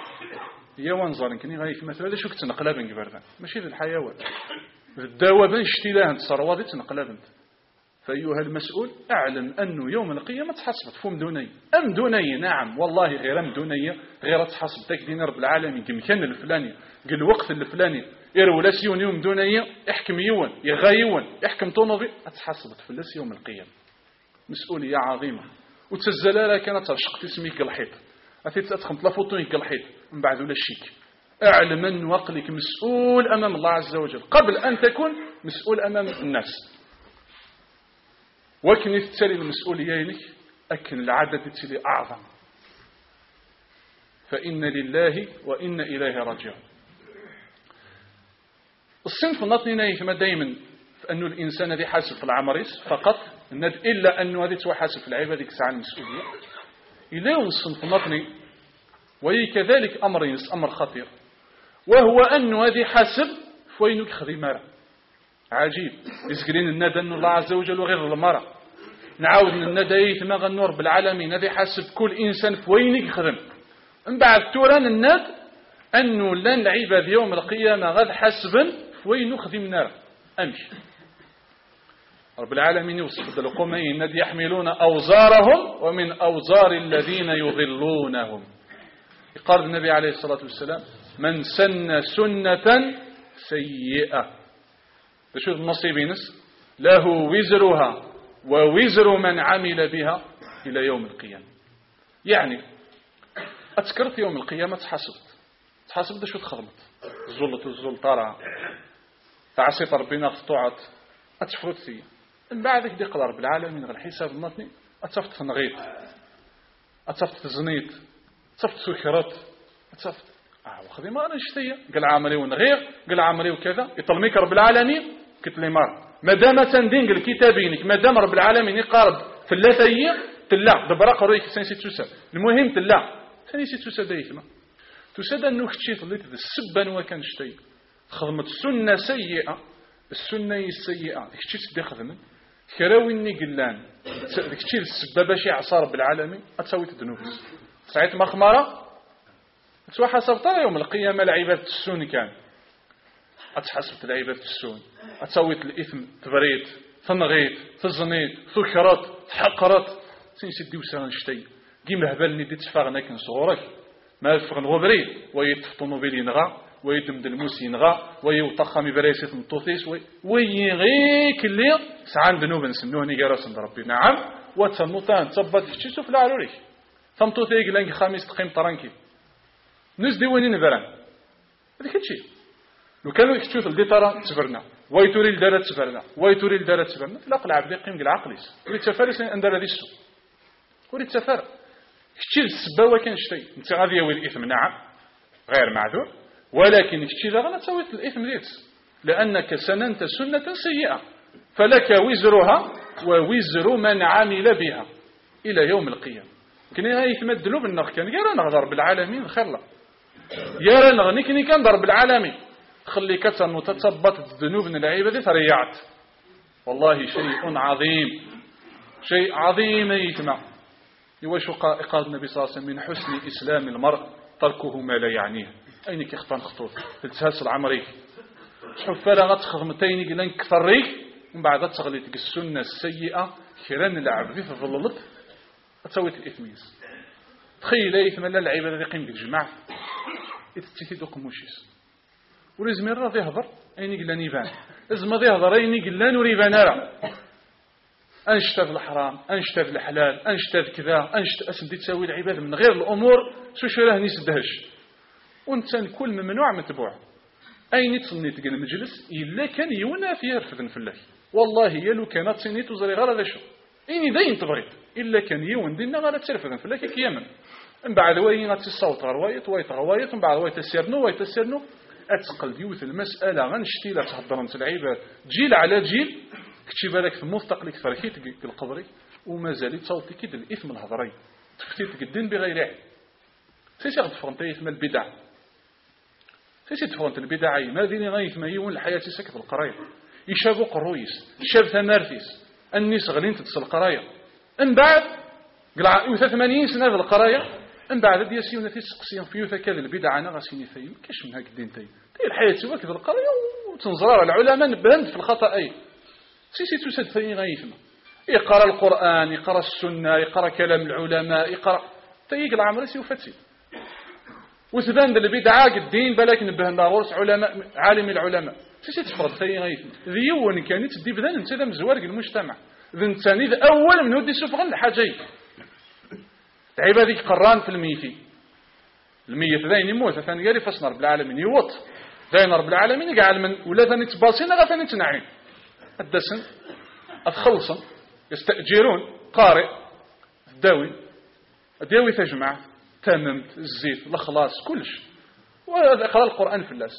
يا وانظر كني غايك مثلا هذا شو كنت نقلب بردان ماشي ذي الحيوان الدواب اشتي لها انت صروادي تنقلب انت. فأيها المسؤول أعلم أنه يوم القيامة تحسبت فم دوني أم دوني نعم والله غير أم دوني غير تحسب تكدين رب العالمين كمكان الفلاني قل الوقت الفلاني إرولاسيون يوم دوني يحكم يوان يغايوان يحكم طونوبي أتحسبت فلس يوم القيامة. مسؤولية عظيمة وتسزلالة كانت ترشق تسميك الحيط أثيت أدخل تلافوتونيك الحيط من بعد ولا الشيك. أعلم أن وقلك مسؤول أمام الله عز وجل قبل أن تكون مسؤول أمام الناس. ولكن يتسالي المسؤوليين أكن العدد يتسالي أعظم فإن لله وإن إليه راجعون. الصنف النطني نايثما دائما فأنه الإنسان الذي حاسب في العمريس فقط إلا أنه هذه حاسب في العبادة كسعى المسؤولية إليه الصنف النطني وهي كذلك أمر ينس أمر خطير وهو أنه هذه حاسب فوينك خذي عجيب يسقلين الندى أن الله عز وجل وغير المرأة نعاود من الندى يثمغ النور بالعالمين هذه حاسب كل إنسان فوينك خدم من بعد توران الند أنه لن العباد يوم القيامة غد حسبا فوين خدم نار أمشي رب العالمين يوصف القومين الذي يحملون أوزارهم ومن أوزار الذين يضلونهم. قال النبي عليه الصلاة والسلام من سن سنة سيئة شو النصيب نس له وزرها ووزر من عمل بها إلى يوم القيامة. يعني أتذكرت يوم القيامة تحاسبت تحاسبت شو تخدمت الزلط والزلطارة تعصيت ربنا خطوعت أتفوت فيه من بعد كده قال رب العالمين غير حساب النطني أتصفت فنغيت أتصفت زنيت أتصفت سكرات أتصفت آه وخذي ما أنا اشتية قال عملي ونغير قال عملي وكذا يطلميك رب العالمين قلت لي مار ما دام تندين الكتابينك ما دام رب العالمين يقارب في اللثية تلا دبرا قرويك سنسي تسا المهم تلا سنسي تسا دايثما تسا أنه كتشيط اللي تد السبا وكان شتي خدمت سنة سيئة السنة السيئة كتشيط دي خدمت كراويني قلان كتشيط السبا شي عصار بالعالمين أتسوي تدنوبس ساعت مخمرة تسوى حسبتها يوم القيامة لعبادة السون كان أتحسبت لعبادة السون أتسويت الإثم تبريت تنغيت تزنيت ثكرت تحقرت سنسدي وسان شتي كيما هبالني دي تفاغنا كن صغورك ما فغن غبري ويتفطنوا بلي نغا ويدمد الموسي نغا ويوطخمي بريسة الطوثيس ويغيك اللي سعان ذنوب نسمنوه نيجارس ربي نعم وتنوتان تبت تشتو في العروري ثمطوثيك لانك خامس تقيم طرانكي نز ديواني نبران هذا كل شيء لو كانوا يكتشوف اللي ترى تبرنا ويتوري الدارة تبرنا ويتوري الدارة تبرنا لا قل عبد يقيم العقليس ولي تفارس أندر هذه السوء ولي تفار كتشي السبا وكان شتي انت غادي يوي الإثم نعم غير معذور ولكن كتشي لا غلا تسوي الإثم ديت لأنك سننت سنة سيئة فلك وزرها ووزر من عمل بها إلى يوم القيامة كنا يتمدلوا بالنخ كان يرى نغضر بالعالمين خير لا يرى نغني كني كان ضرب العالمين خلي كتر متثبت الذنوب من العبادة تريعت والله شيء عظيم شيء عظيم يتمع يوشو قال النبي صلى الله عليه وسلم من حسن إسلام المرء تركه ما لا يعنيه أين كيختان خطوط تلتهاس العمري شوف فلا غتخدمتين قلن كثريك ومن بعد تغليتك السنة السيئة كيران العبد في ظللت تسوي الإثميس تخيل إثم لا العبادة ذي قيم بالجماعة يتتيتي دوق موشيس ولازم يرى يهضر أين قلن يبان لازم يهضر أين قلن وريبان أرى أنشتف الحرام أنشتف الحلال أنشتف كذا أنشتف أسندي تسوي العبادة من غير الأمور شو شو راه نسدهش وإنسان كل ممنوع متبوع أين تصني تلقى المجلس إلا كان يونا فيه رفضن في الله والله يلو كانت صيني تزري غير هذا شو إني داين تبغيت إلا كان يون دينا غير ترفضن في الله كيامن من بعد وين غتصوت غروايت وايت غوايت من بعد وايت تسيرنو وايت تسيرنو أتقل ديوث المسألة غنشتي لا تهضرن العيبة جيل على جيل كتشي بالك في مستقلك فركيت القبري وما زالت صوتي كده الإثم الهضري تفتيت الدين بغير علم سيسي غتفرنتي إثم البدع سيسي تفرنت البدع ما ديني غايث ما يون الحياة سكت القراية يشابوا قرويس شاب ثمارثيس الناس غلين تتصل القراية من بعد قلع يوثا ثمانين سنة في القراية من بعد دياسيونا تيسقسيون في يوثا كذا البدع أنا غاسيني ثيم كاش من هاك الدين تي تي الحياة سوا كذا القراية وتنظرار العلماء نبهند في الخطأ أي سيسي تسد ثاني غايثما يقرأ القرآن يقرأ السنة يقرأ كلام العلماء يقرأ تيقل عمري سيوفتي وثبان البدعة الدين بلاك نبهن داروس علماء عالم العلماء سيسي تفرض ثاني غايثما ذيون كانت تدي بذان انت ذا مزوارق المجتمع ذا ثاني ذا أول من ودي سفغن الحاجي عبادك قران في الميتي الميت ذاين يموت ثاني قال فاصنر بالعالمين يوط ذاين رب العالمين قال من ولا ثاني تباصين غا ثاني تنعين الدسن أتخلصا يستأجرون قارئ الداوي الداوي تجمع تممت الزيت الخلاص كلش وقرأ القرآن في اللاس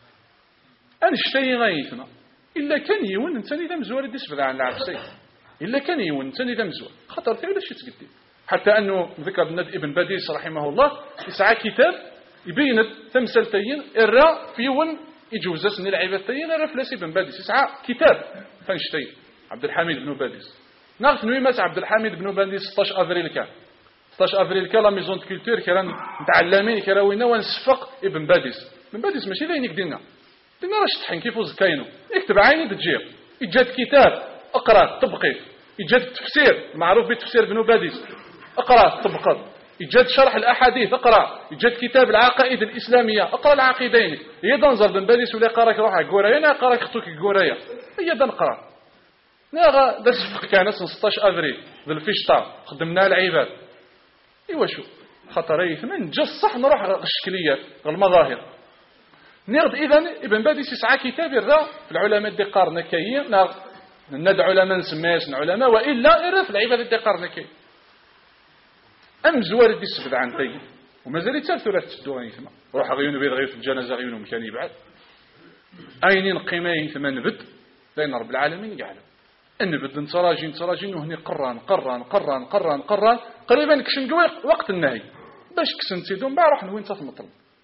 أنشتي غايثنا إلا كان يون انتاني ذا مزوار يدسبذ عن العبسي إلا كان يون انتاني ذا مزوار خطر فيه ولا شيء تقدم حتى أنه ذكر ابن باديس رحمه الله يسعى كتاب يبين تمثلتين الراء في يون يجوز سن العبادتين الراء فلاس ابن باديس يسعى كتاب فانشتي عبد الحميد بن باديس نعرف نويمات عبد الحميد بن باديس ستة عشر أفريل كان ستة عشر أفريل كان لا ميزون دو كولتور كان متعلمين كراوينا ونصفق ابن باديس ابن باديس ماشي ذينك دينا دينا راه شطحين كيفوز كاينو يكتب عيني تجيب يجاد كتاب اقرا طبقي يجاد التفسير معروف بالتفسير ابن باديس اقرا طبقات يجاد شرح الاحاديث اقرا يجاد كتاب العقائد الاسلاميه اقرا العقيدين هي دنزر بن باديس ولا قراك روحك غورايا انا قراك خطوك غورايا هي دنقرا ناغا دا الصفق كان ستة عشر افريل بالفيشطا خدمنا العباد ايوا شو خطري ثمن جا الصح نروح الشكليات المظاهر نرد اذا ابن باديس يسعى كتاب الرا في العلماء دي قارنا كاين ندعو علماء نسميهاش علماء والا الرا في العباد دي قارنا كاين ام زوار دي السبد عن تي ومازال يتسالثوا لا تسدوا ثما روح غيون بيض غير في الجنازه غيونهم كان يبعد اينين قيمه ثمن نبد بين رب العالمين قاعد النبد نتراجي نتراجي وهني قران قران قران قران قران قريبا كشن وقت النهي باش كسنتي دون باع روح وين تتمطل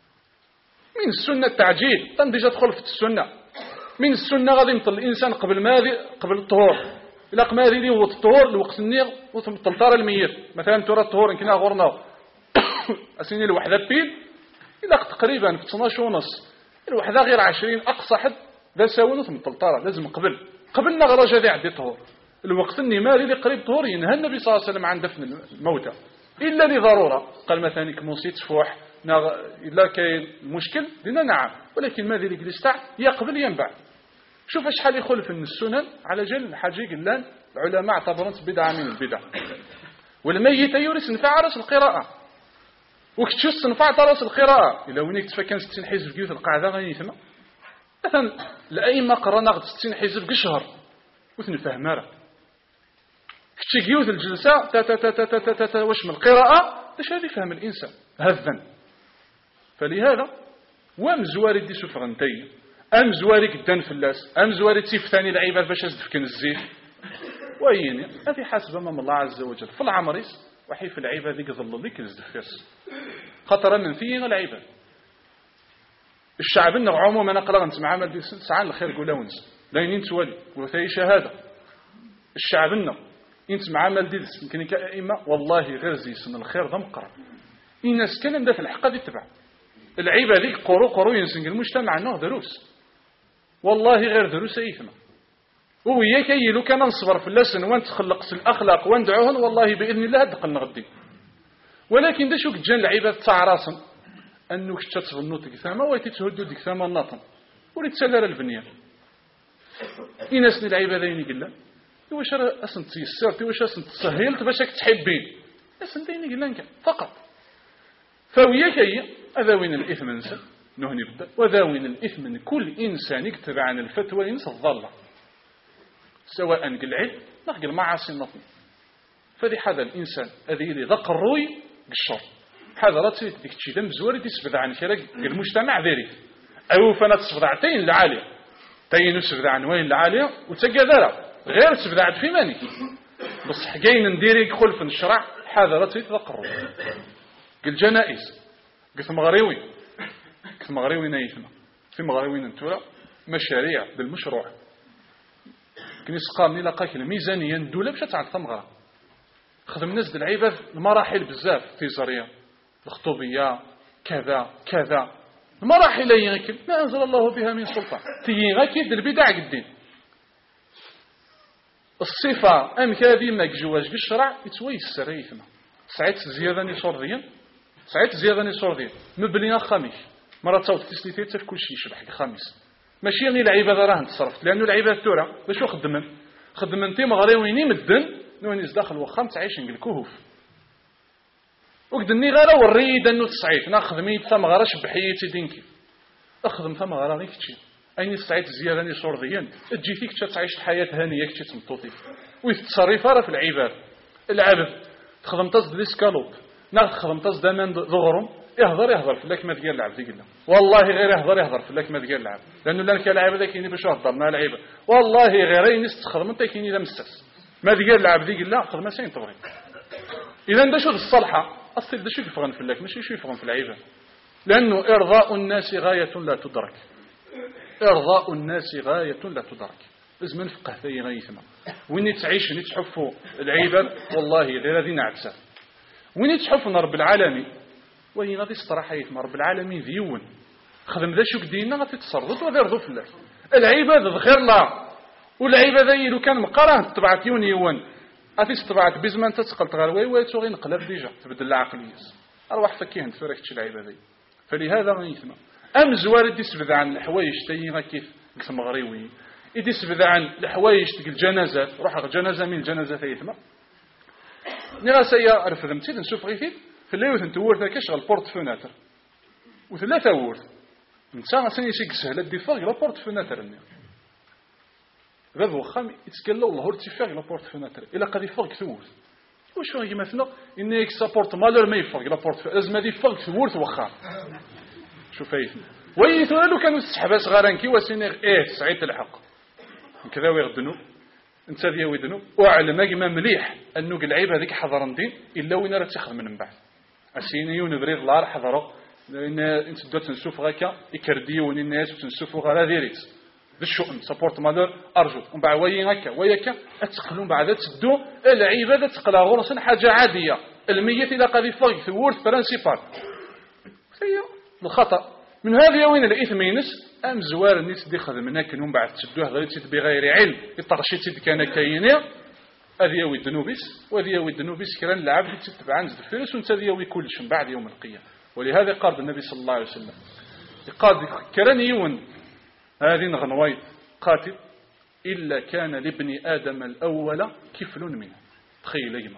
من السنه التعجيل تنديجا تدخل في السنه من السنه غادي يمطل الانسان قبل ماذي قبل الطهور الا قماذي لي هو الطهور الوقت النيغ وتمطل طار الميت مثلا ترى الطهور كنا غورنا اسيني الوحده بيل الا تقريبا في اثنا عشر ونص الوحده غير عشرين اقصى حد ذا ساون تمطل طار لازم قبل قبلنا غراجه ذي عندي طهور الوقت النماري اللي قريب طهور ينهى النبي صلى الله عليه وسلم عن دفن الموتى الا لضروره قال مثلا كموسي تفوح الا كاين مشكل لنا نعم ولكن ماذا اللي جلستع يقبل ينبع شوف شحال يخلف من السنن على جل الحاجي قلان العلماء اعتبرت بدعه من البدع والميت يورث نفع راس القراءه وكتشوف نفع راس القراءه الا وين تفكن ستين حزب في القاعده غيثما مثلا الأئمة قرانا غد ستين حزب كشهر وتنفهم راه كتشي كيوت الجلسة تا تا تا تا تا تا تا واش من القراءة باش هذا يفهم الإنسان هذا. فلهذا وام زواري دي سفرنتي أم زواري قدان فلاس أم زواري تيفتاني العباد باش أزدفكن الزيت ويني هذه حسب أمام الله عز وجل في العمريس وحي في العباد يظل لك الزدفيس خطرا من فيه العباد الشعب إنه عموما نقرأ أنت معامل دي سعان الخير قولا ونس لين انت ولي وثي شهادة الشعب إنه انت معامل دي يمكن كأئمة والله غير زي سن الخير ذا مقرأ الناس كلام ده في الحقيقة دي تبع العيبة ذيك قرو قرو ينسنج المجتمع انه دروس والله غير دروس ايثما وياك يلو كان نصبر في اللسن وانت تخلق الاخلاق وندعوهن والله باذن الله دقلنا غدي. ولكن ده شو كجان العيبة تاع راسن انك تتظنوا ديك ثما ويتي تهدوا ديك ثما الناطن وريت سلال البنيه الناس العيبة ذين قال واش راه اسن تيسرتي واش اسن تسهلت باش تحبين اسن ديني قال لك فقط. فوياك هي هذا وين الإثم ننسى نهني بدا وذا وين الإثم من كل إنسان يكتب عن الفتوى ينسى الظلة سواء قل علم نحق المعاصي النظم. فذي هذا الإنسان هذه اللي ذق الروي بالشر هذا راتي ديك تشي دم زوري تسبد عن شرك المجتمع ذري أو فانا تسبد عتين العالية تين تسبد عن وين العالية وتلقى ذرا غير تسبد عد في ماني بس حقين نديري خلف الشرع هذا راتي ذق الروي قل جنائز قلت مغريوي قلت مغريوي نايفنا في مغريوي ننتورا مشاريع بالمشروع كني سقامني لقاك الميزانية ندولة باش تعرف مغرى خدم الناس العباد المراحل بزاف تيزارية الخطوبية كذا كذا المراحل ينكل ما أنزل الله بها من سلطان تيغاكيد البدع قدين الصفة أم كذي ماك جواج بالشرع يتويسر يثنا سعيد زيادة نصوريا سعيد زيادة نصوريا مبنية خميس مرة تصوت تسليتي في كل شيء شبح خميس ماشي غير العبادة راه تصرفت لأنه العبادة تورا باش خدمن خدمن تي مغريويني مدن نونيز داخل وخام تعيش نقل كهوف وقدني غير وريد انه تصعيد ناخذ ميت ثم غير شبحيتي دينكي اخدم ثم غير غير كتشي ايني تصعيد زياده ني صوريا تجي فيك تعيش الحياه هانيه كتشي تمطوطي ويتصرف راه في العباد العبد تخدم تصد ليسكالوب ناخذ خدم تصد دمان ضغرم يهضر يهضر في لك ما ديال العبد يقول والله غير يهضر يهضر في لك ما ديال العبد لانه لان كالعبد ذاك كايني باش يهضرنا العباد والله غير ينستخدم انت كايني لا مسس ما ديال العبد يقول لا خدمه سين تبغي اذا دا شو الصلحه اصل دا شو يفغن في لك ماشي شو يفغن في العباد لانه ارضاء الناس غايه لا تدرك ارضاء الناس غايه لا تدرك لازم نفقه في غايتنا وين تعيش ني تحفوا العباد والله غير هذه نعكسه وين تحفوا رب العالمين وهي غادي الصراحه يتم رب العالمين ديون خدم ذا شو كدينا غادي تصرف وغادي يرضوا في الله العباد الخير لا والعباد لو كان مقران تبعت يون يون غادي تبعت بزمان تتقلت غير وي وي تغي نقلب ديجا تبدل العقليه ارواح فكيه نتفرك شي العباد فلهذا غيثما ام زوار دي سبد عن الحوايج تاي غكيف قلت مغريوي يدي سبد عن الحوايج تقل الجنازات روح الجنازه من الجنازات يثما نرا سيا رفدمتي نشوف غيثي في الليل نتورث كشغل بورتفوناتر وثلاثه ورث نتا سني شي سهله دي فوق لا بورتفوناتر غير وخام يتكلم الله ارتفاع لا بورتفوناتر الا قد يفوق ثورث واش هو مثلا ان اكس سابورت مالور ما يفوق لا بورت لازم هذه يفوق ثورث وخام شوف هي ويثوا لو كانوا السحبات غارنكي وسيني ايه سعيد الحق كذا ويغدنوا انت ذي ويدنوا واعلم كما مليح انه العيب هذيك حضر ندين الا وين راه تخدم من بعد اسيني ونبريد الله حضروا لان انت دوت نشوف غاكا يكرديون الناس تنشوفوا غير ديريت بالشؤم سابورت مالور ارجو ومن بعد وين هكا وياك اتقلوا بعد تدو العباده تقلا غرس حاجه عاديه الميت الى قد يفوق ثورث برانسيبال هي الخطا من هذه وين الاثم ينس ام زوار الناس دي خدمنا كنهم بعد تدوه غير بغير علم يطرشيتي كان كاينه هذه وي الدنوبيس وهذه وي الدنوبيس كرا العبد تتبع عند الفلوس وانت هذه وي كلش من بعد يوم القيامه ولهذا قال النبي صلى الله عليه وسلم قال كرا يون هذه غنويت قاتل إلا كان لابن آدم الأول كفل منه تخيل يما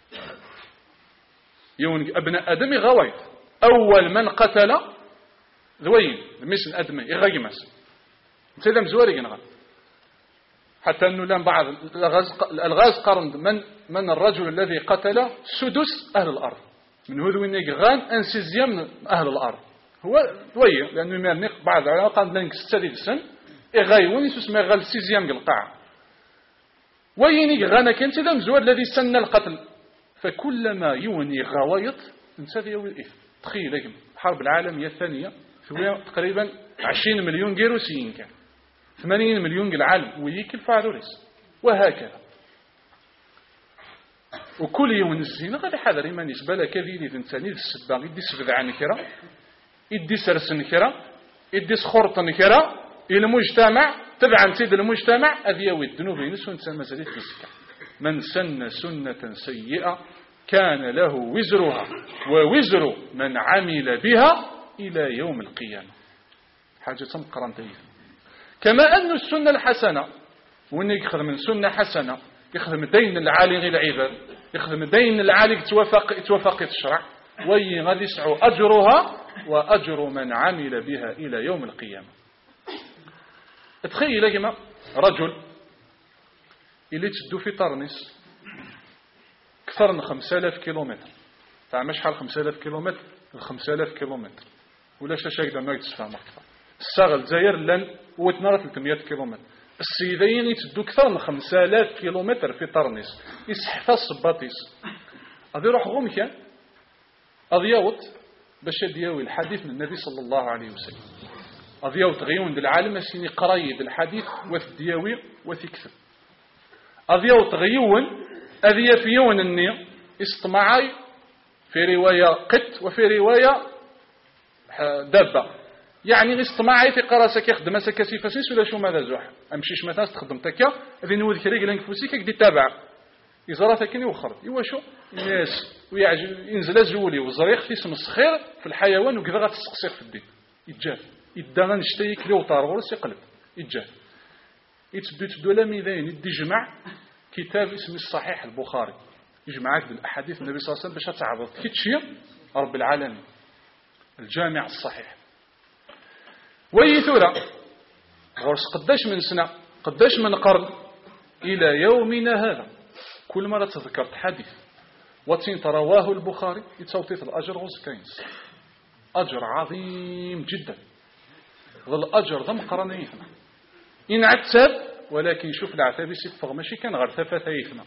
يون ابن آدم غويت أول من قتل ذوين مثل آدم يغيمس سيدا مزواري ينغى حتى أنه لم بعض الغاز قرن من من الرجل الذي قتل سدس أهل الأرض من هذو وين غان أنسيزيام من أهل الأرض هو دوية لأنه يمرني بعض العلماء قال لنك ستة سن إغايون يسمى غال سيزيام القاع ويني غانا كان سيدا مزوار الذي سن القتل فكلما يوني غوايط انسى يوم الإثم تخيل لكم الحرب العالمية الثانية تقريبا عشرين مليون جيروسيين كان ثمانين مليون العالم ويكل فعلوريس وهكذا وكل يوم الزينة غادي حذر ما نسبة لك كذي الإنسان يدي السباق يدي سبذع نكرة يدي سرس نكرة يدي سخورط نكرة المجتمع تبعا سيد المجتمع أذيوي الذنوب ينسوا إنسان مازالت مسكة من سن سنة سيئة كان له وزرها ووزر من عمل بها إلى يوم القيامة حاجة قرنتين كما أن السنة الحسنة وإن يخدم سنة حسنة يخدم دين العالي غير العباد يخدم دين العالي توافق توافق الشرع وي غادي يسعو أجرها وأجر من عمل بها إلى يوم القيامة. تخيل كما رجل اللي تدو في طرنس أكثر من خمسة آلاف كيلومتر تاع شحال خمسة آلاف كيلومتر خمسة آلاف كيلومتر ولا شاشة كذا ما يتسفهم أكثر الصاغل زاير لن وثنرى ثلاثمائة كيلومتر السيدين يتدو أكثر من خمسة آلاف كيلومتر في طرنس يسحفى الصباطيس هذا يروح غوم كان هذا يوت باش يديوي الحديث من النبي صلى الله عليه وسلم هذا يوت غيون العالم سيني قرايد الحديث وثديوي وثكتب هذا يوت غيون هذه في يوم النية استمعي في رواية قط وفي رواية دابة يعني استمعي في قراسك يخدم سكاسي فاسيس ولا شو ماذا زوح امشيش مثلا تخدم تكا هذه نود كريق لانك فوسيك كدي تابع يزرا ثكني وخر ايوا شو الناس ويعجب ينزل زولي وزريخ في اسم الصخير في الحيوان وكذا غتسقسيق في الدين يتجاف يدانا نشتيك لي وطار غورس يقلب يتجاف يتدو تدو لا ميدان يدي جمع كتاب اسمه الصحيح البخاري يجمعك بالاحاديث النبي صلى الله عليه وسلم باش تعرض كيتشي رب العالمين الجامع الصحيح ويثورة غورس قداش من سنة قداش من قرن إلى يومنا هذا كل مرة تذكرت حديث واتين ترواه البخاري يتصوتيت الأجر غوز كاينس أجر عظيم جدا ظل أجر ضم قرنيثنا إن عتاب ولكن شوف العتاب يصفغ ماشي كان غير ثفاثيثنا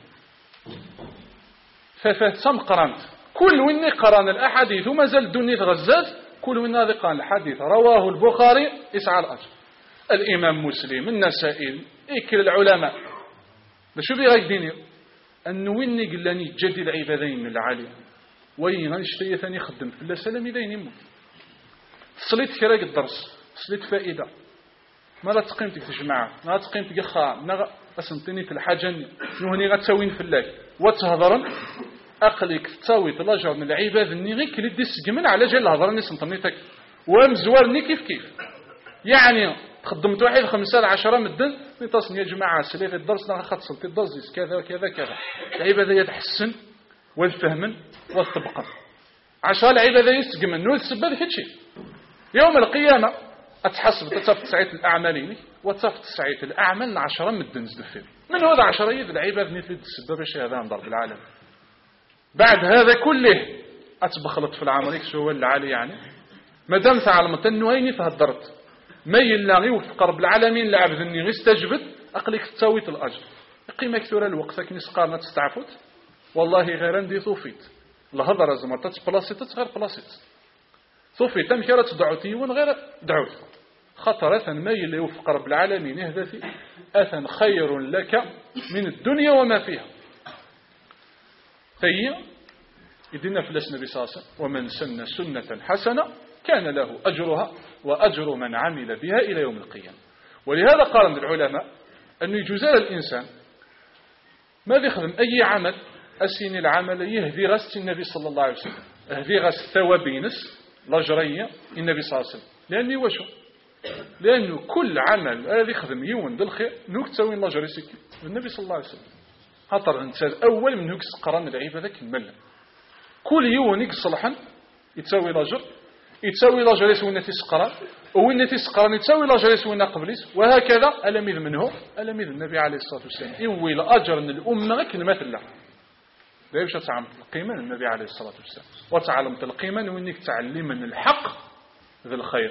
ثفاث سم قرنت كل وين قرن الأحاديث وما زال دوني غزات كل من هذا قال الحديث رواه البخاري يسعى الأجر الإمام مسلم النسائي إكل العلماء شو بيغاك ديني أنه وين قلاني جدي العبادين من العالي وين غنشتي ثاني خدم في الله سلام إذين يموت صليت كراك الدرس صليت فائدة ما لا تقيمتك تجمعها ما لا تقيمتك خا ما أسنتني في الحاجة نهني غتسوين في الله وتهضرن أقلك تساوي تلاجر من العباد النيغي كلي دي السجمن على جال الهضرني سنطنيتك ومزوارني كيف كيف يعني تخدمت واحد خمسة عشرة مدن نتصن يا جماعة سليغ الدرس نغا ختصلت الدرس كذا وكذا كذا العبادة يتحسن والفهم والطبقة عشان العبادة يسجمن نول السبب هيتشي يوم القيامة أتحسب تتصف تسعية الأعمالين وتصف تسعية الأعمال عشرة مدن زدفين من هذا عشرة يد العباد نتلد السبب الشيء هذا عن ضرب العالم بعد هذا كله أتبخلط في العمليك شو هو العالي يعني ما دام تعلمت أنه هيني تهدرت ما يلاغي وفي قرب العالمين لعبد النغي استجبت أقلك تساويت الأجر قيمة كثيرة الوقت كني سقارنا تستعفت والله غير عندي ثوفيت الهضرة زمرتت بلاصيتت غير بلاصيت ثوفيت أمكرة تدعوتي وان غير دعوت خطر أثن ما يلي وفي قرب العالمين هذا أثن خير لك من الدنيا وما فيها فهي يدينا في النبي صلى الله عليه وسلم ومن سن سنة حسنة كان له أجرها وأجر من عمل بها إلى يوم القيامة ولهذا قال العلماء أنه يجوز الإنسان ما يخدم أي عمل أسين العمل يهدي غس النبي صلى الله عليه وسلم يهدي غس ثوابينس لجرية النبي صلى الله عليه وسلم لأنه وشو لأنه كل عمل هذا يخدم يون بالخير نوك تسوي لجري سكي النبي صلى الله عليه وسلم خطر انسان أول من هكس قرن العيب هذاك الملا كل يوم يصلحا يتساوي لاجر يتساوي لاجريس وين تيسقران وين تيسقران يتساوي لاجريس وين قبليس وهكذا ألميذ منه ألميذ النبي عليه الصلاة والسلام إوي لأجر الأمة كلمة الله لا باش تعلمت القيمة النبي عليه الصلاة والسلام وتعلمت القيمة وإنك تعلم من الحق ذي الخير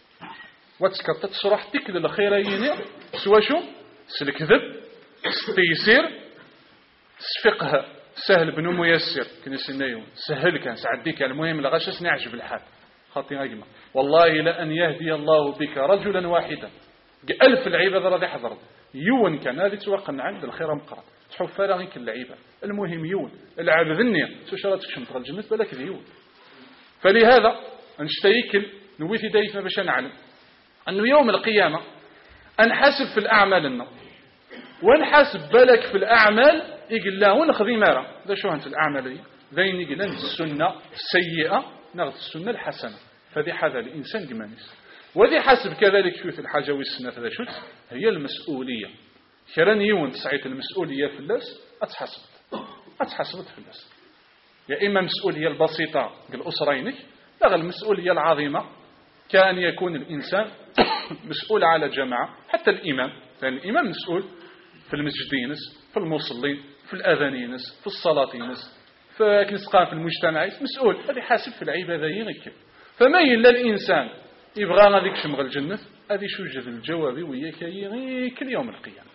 وتسكت تصرح تكل الخيرين سوا شو الكذب التيسير الفقه سهل بن ميسر كنسينايو سهل كان سعديك المهم لغاش نعجب الحال خاطي أجمع والله لأن يهدي الله بك رجلا واحدا ألف العباد راضي حضرت يون كان هذه توقن عند الخير مقرأ تحب فراغيك اللعيبة المهم يون العبد النية سوشراتك شمت الجنة بلاك يون فلهذا نشتيكل نويتي دايتنا باش نعلم أنه يوم القيامة أنحسب في الأعمال لنا ونحسب بالك في الأعمال يقول لا ونخذي مارا ذا شو هنت الأعمال دي ذين يقول لنا السنة السيئة ناخذ السنة الحسنة فذي هذا الإنسان جمانيس وذي حسب كذلك شو في الحاجة والسنة ذا شو هي المسؤولية كران يون تسعيت المسؤولية في اللاس أتحسبت أتحسبت في اللاس يا إما مسؤولية البسيطة بالأسرينك لا المسؤولية العظيمة كان يكون الإنسان مسؤول على جماعة حتى الإمام لأن الإمام مسؤول في المسجدينس في المصلين في الأذانينس في الصلاتينس في كنسقان في المجتمع مسؤول هذه حاسب في العبادة يغيك فما إلا الإنسان يبغى غاديك شمغ الجنة هذه شو جد الجواب وياك يغيك اليوم القيامة.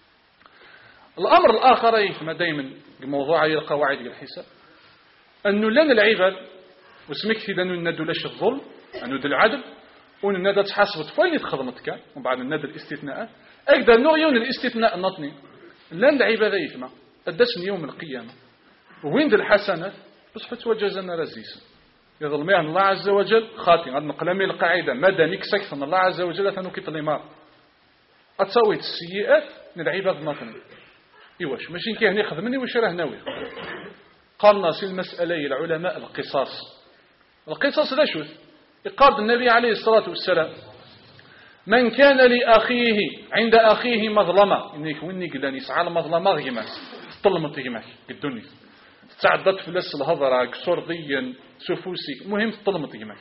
الأمر الآخر يفهم دائما الموضوع هي القواعد الحساب أنه لنا العباد واسمك في أنه ندو لاش الظلم أنه دل العدل وأن الندى تحاسبت فين يتخدمت كان وبعد الندى الاستثناءات أقدر نوعيون الاستثناء نطني لن العبادة يفهم أدسن يوم القيامة وين دل الحسنات بس فتوجزنا رزيس يظلمي عن الله عز وجل خاطئ هذا نقلمي القاعدة ماذا نكسك من الله عز وجل تنوكي طليمار أتصويت السيئات من العباد نطني إيواش ماشي كي هني خدمني وش راه ناوي قالنا في المسألة العلماء القصاص القصاص لا شوث يقال النبي عليه الصلاة والسلام من كان لأخيه عند أخيه مظلمة إنك وإني قلاني سعى المظلمة غيمات تطلمت غيمات قدوني تعدت في لس الهضرة كسرديا سفوسي مهم تطلمت غيمات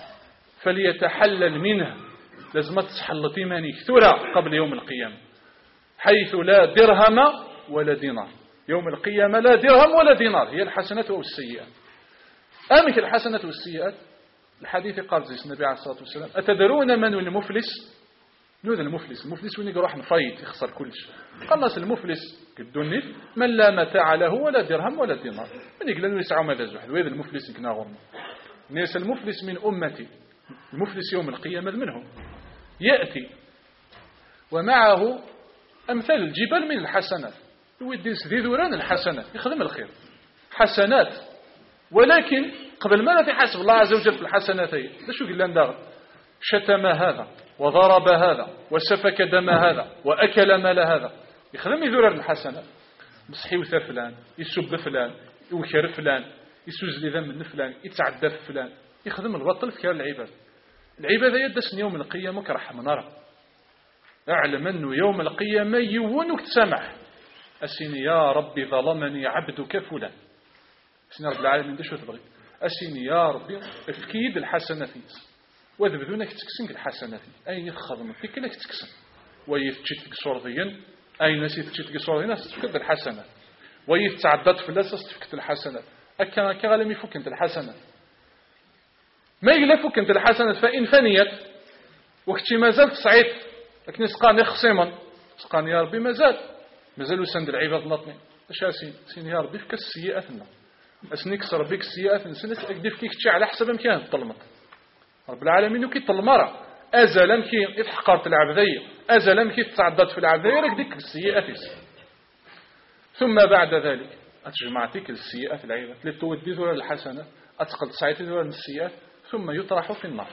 فليتحلل منه لازم تسحلط إيماني كثورة قبل يوم القيامة حيث لا درهم ولا دينار يوم القيامة لا درهم ولا دينار هي الحسنات والسيئات أمك الحسنات والسيئات الحديث قال زي النبي عليه الصلاة والسلام أتدرون من المفلس نود المفلس المفلس وين يروح نفايت يخسر كل شيء قال ناس المفلس كالدنيا من لا متاع له ولا درهم ولا دينار من يقول يسعى ماذا زحد وإذا المفلس يكنا غرم ناس المفلس من أمتي المفلس يوم القيامة منهم يأتي ومعه أمثال الجبال من الحسنات يودي سديد وران الحسنات يخدم الخير حسنات ولكن قبل ما تحاسب الله عز وجل في الحسناتين شو قلنا ندار شتم هذا وضرب هذا وسفك دم هذا وأكل مال هذا يخدم يذور الحسنات بصحي وثا فلان يسب فلان يوكر فلان يسوز لي ذنب من فلان يتعدى في فلان يخدم البطل في كار العباد العبادة يدسن يوم القيامة كرحم نار اعلم أنه يوم القيامة يونك تسمح أسيني يا ربي ظلمني عبدك فلان أسيني رب العالمين ده شو تبغي أسيني يا ربي افكيد الحسنات وذبذونك تكسنك الحسنات أين يتخضم فيك لك تكسن ويتشتك صورضيا أين يتشتك صورضيا ستفكد الحسنات ويتعدد في اللاسة ستفكد الحسنات أكا كغالم يفك انت الحسنات ما يلفك انت الحسنات فإن فنيت وقت ما زلت سعيد لكن سقاني خصيما سقاني يا ربي ما زال ما زالوا سند العباد نطني اش اسين سين يا ربي فك السيئاتنا اسنكسر بك السيئات سنت اكدي فيك تشي على حسب امكان طلمت رب العالمين وكي طلمره ازلا كي يتحقرت العبديه ازلا كي تعدد في العبديه راك ديك السيئات ثم بعد ذلك اتجمعتك السيئات العباد اللي تودي ذول الحسنات اتقد سعيت ذول السيئات ثم يطرح في النار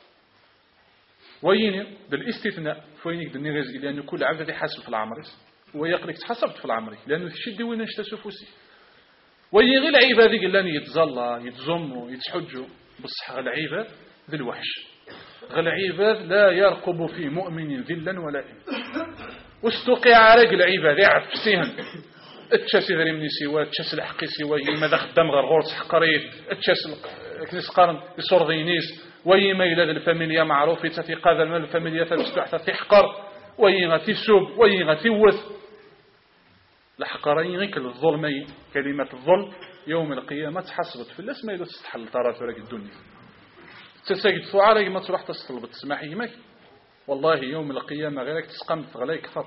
وين بالاستثناء فين يقدر نغزي لأنه كل عبد يحاسب في العمرس ويقلك تحسبت في العمري لأنه تشدي وين اشتسفوسي وين غير العباد يقول لنا يتظلى يتزموا يتحجوا بصح غير العباد ذي الوحش غير العباد لا يرقب في مؤمن ذلا ولا إم واستوقع رجل العباد يعرف سيهم اتشاس ذري من سوا اتشاس الحقي سوا ماذا خدام غير غورس حقريت اتشاس كنيس قارن يصور ذينيس ويما إلى الفاميليا معروف تتقاذل من الفاميليا تبستح تحقر ويما تسوب ويما توث الحقرين غير الظلمي كلمة الظلم يوم القيامة تحسبت في الناس ما يدو تستحل ترى في الدنيا تساقط ثعارك ما تروح تستلبط تسمح يمك والله يوم القيامة غيرك تسقم تغلي كثر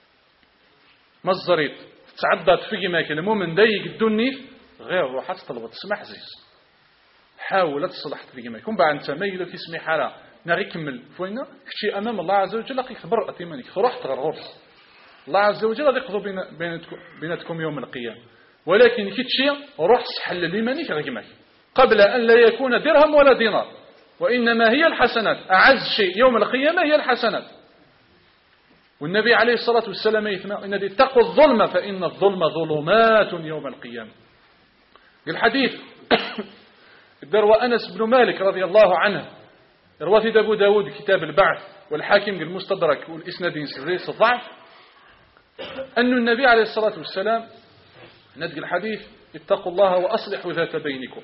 ما الزريط تعدت في يمك المؤمن ضيق الدنيا غير روح تطلب تسمح زيز حاول تصلح في يمك ومن بعد انت ميلو كيسمي حاله نغي كمل فوينا كشي امام الله عز وجل لقيك تبرأ تيمانك تروح تغرغر الله عز وجل غادي يقضوا بيناتكم بيناتكم يوم القيامة ولكن كي تشي روح صحل ليمانك رقمك قبل أن لا يكون درهم ولا دينار وإنما هي الحسنات أعز شيء يوم القيامة هي الحسنات والنبي عليه الصلاة والسلام يثنى إن اتقوا الظلم فإن الظلم ظلمات يوم القيامة الحديث الدروى أنس بن مالك رضي الله عنه رواه أبو داود كتاب البعث والحاكم المستدرك والإسناد سريس الضعف أن النبي عليه الصلاة والسلام ندق الحديث اتقوا الله وأصلحوا ذات بينكم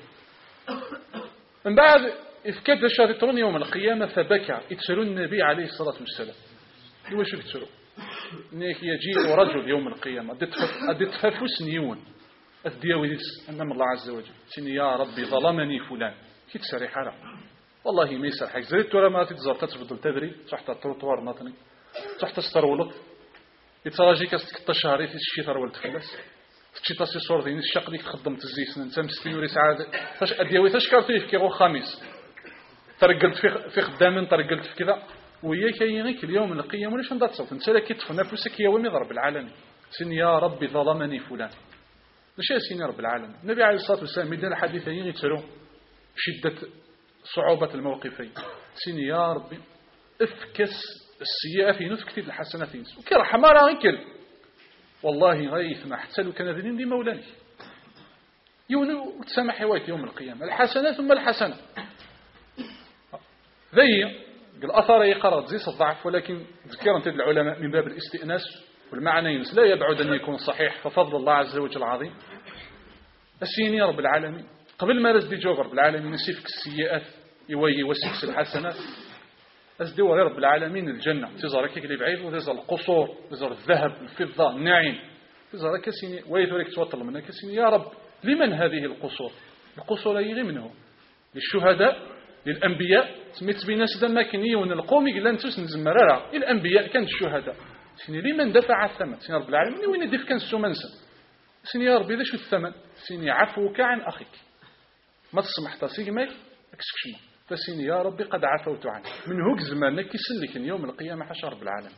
من بعد إفكاد الشاطرون يوم القيامة فبكى يتسلوا النبي عليه الصلاة والسلام واش يتسلوا إنك يجيء رجل يوم القيامة أدت ففوس نيون أدياويس أمام الله عز وجل سيني يا ربي ظلمني فلان كي تسري حاله والله ما يسر حاجة زريت ولا ما تتزار تتبدل تدري تحت التروطوار ناطني تحت السترولط يتراجيك استك الشهري تشي ثرول تفلس تشي تاسي صور دين الشق ديك خدمت الزيسن انت مستيوري سعاده فاش ادياوي تشكرتي في كيغو خميس ترقلت في في خدام ترقلت في كذا ويا كاينك اليوم القيامه ولاش نضات صوت انت لا كيطفى نفسك يا ومي رب العالمين سن يا ربي ظلمني فلان ماشي سين يا رب العالمين النبي عليه الصلاه والسلام مدينا الحديثين يتسروا شده صعوبه الموقفين سين يا ربي افكس السيئة في نفس كتير الحسنات ينسوا كي رحمة راكل والله غيث ما حتى لو كان ذنين دي مولاني يونو تسامح يواك يوم القيامة الحسنات ثم الحسنة ذي الأثر يقرأ زيس الضعف ولكن ذكرت العلماء من باب الاستئناس والمعنى ينس لا يبعد أن يكون صحيح ففضل الله عز وجل العظيم السيني رب العالمين قبل ما رزدي جواب رب العالمين نسيفك السيئات يوي وسكس الحسنات أسدوا رب العالمين الجنة تزار كيك اللي بعيد وتزار القصور تزار الذهب الفضة النعيم تزار كسيني ويثورك توطل منها كسيني يا رب لمن هذه القصور القصور يغي منه للشهداء للأنبياء سميت بين ناس دماكني ونلقوم يقول لن تسن زمرارة الأنبياء كانت الشهداء سيني لمن دفع الثمن سيني رب العالمين وين يدف كان السمنسا سيني يا ربي ذا شو الثمن سيني عفوك عن أخيك ما تسمح تصيغمك اكسكشما فسيني يا ربي قد عفوت عنه من هوك زمانك يسلك يوم القيامة حشا رب العالم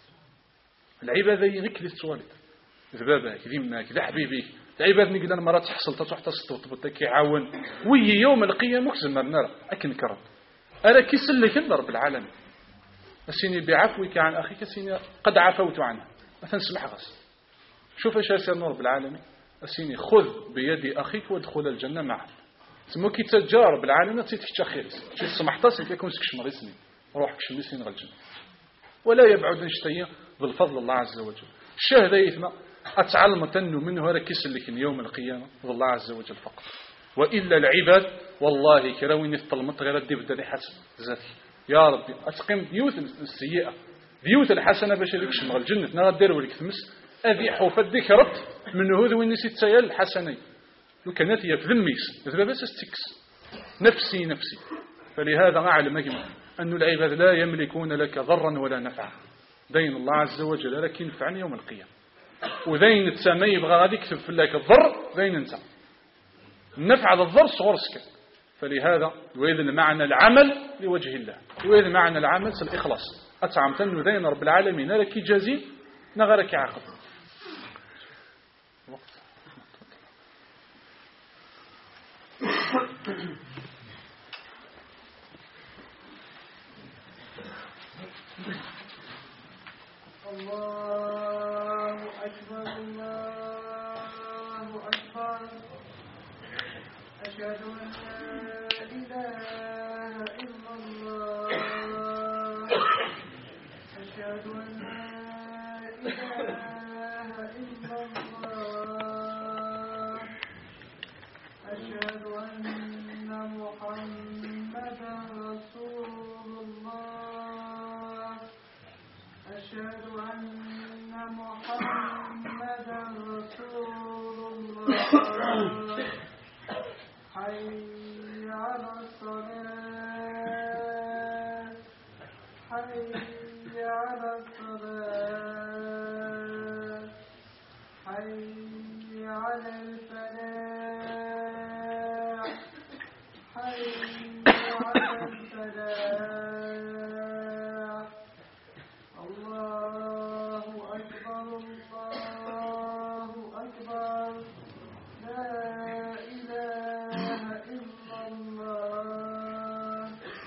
العبادة يغيك للتوالد ذبابك ذمك ذا حبيبك العبادة نقدر مرات حصلت تحت سطوط يعاون وي يوم القيامة زمان نرى أكن كرم أرى كيسلك رب العالم فسيني بعفوك عن أخيك سيني قد عفوت عنه مثلا سمح غس شوف ايش يصير رب العالمين سيني خذ بيد أخيك وادخل الجنة معه سمو كي تجارب العالم تيتحت خيرس شي سمحتاس انت يكون سكش مريسني روحك شميسين غالجنة ولا يبعد نشتيه بالفضل الله عز وجل الشاهد يثنى أتعلم تنو منه هذا كيسلك يوم القيامة والله عز وجل فقط وإلا العباد والله كراوين يطلمت غير الدي بدل حسن ذاتي يا ربي أتقيم ديوث السيئة ديوث الحسنة باش يكش مغال الجنة نرى الدير ولك تمس أذي حوفت ذكرت من هذا وين نسيت سيال الحسنين لو كانت هي في ذميس إذا بس استكس نفسي نفسي فلهذا أعلم أجمع أن العباد لا يملكون لك ضرا ولا نفعا دين الله عز وجل لكن ينفعني يوم القيامة وذين التسامي يبغى غادي يكتب في لك الضر ذين انت النفع هذا الضر صغر سكت فلهذا وإذن معنى العمل لوجه الله وإذن معنى العمل الإخلاص أتعمت أنه ذين رب العالمين لك جازي نغرك عاقب الله أكبر الله أكبر أشهد أن لا إله إلا الله أشهد أن لا إله إلا الله أشهد أن محمدا رسول حي على الصلاة حي على الصلاة حي على الفلاح حي على الفلاح الله أكبر الله أكبر لا إله إلا الله.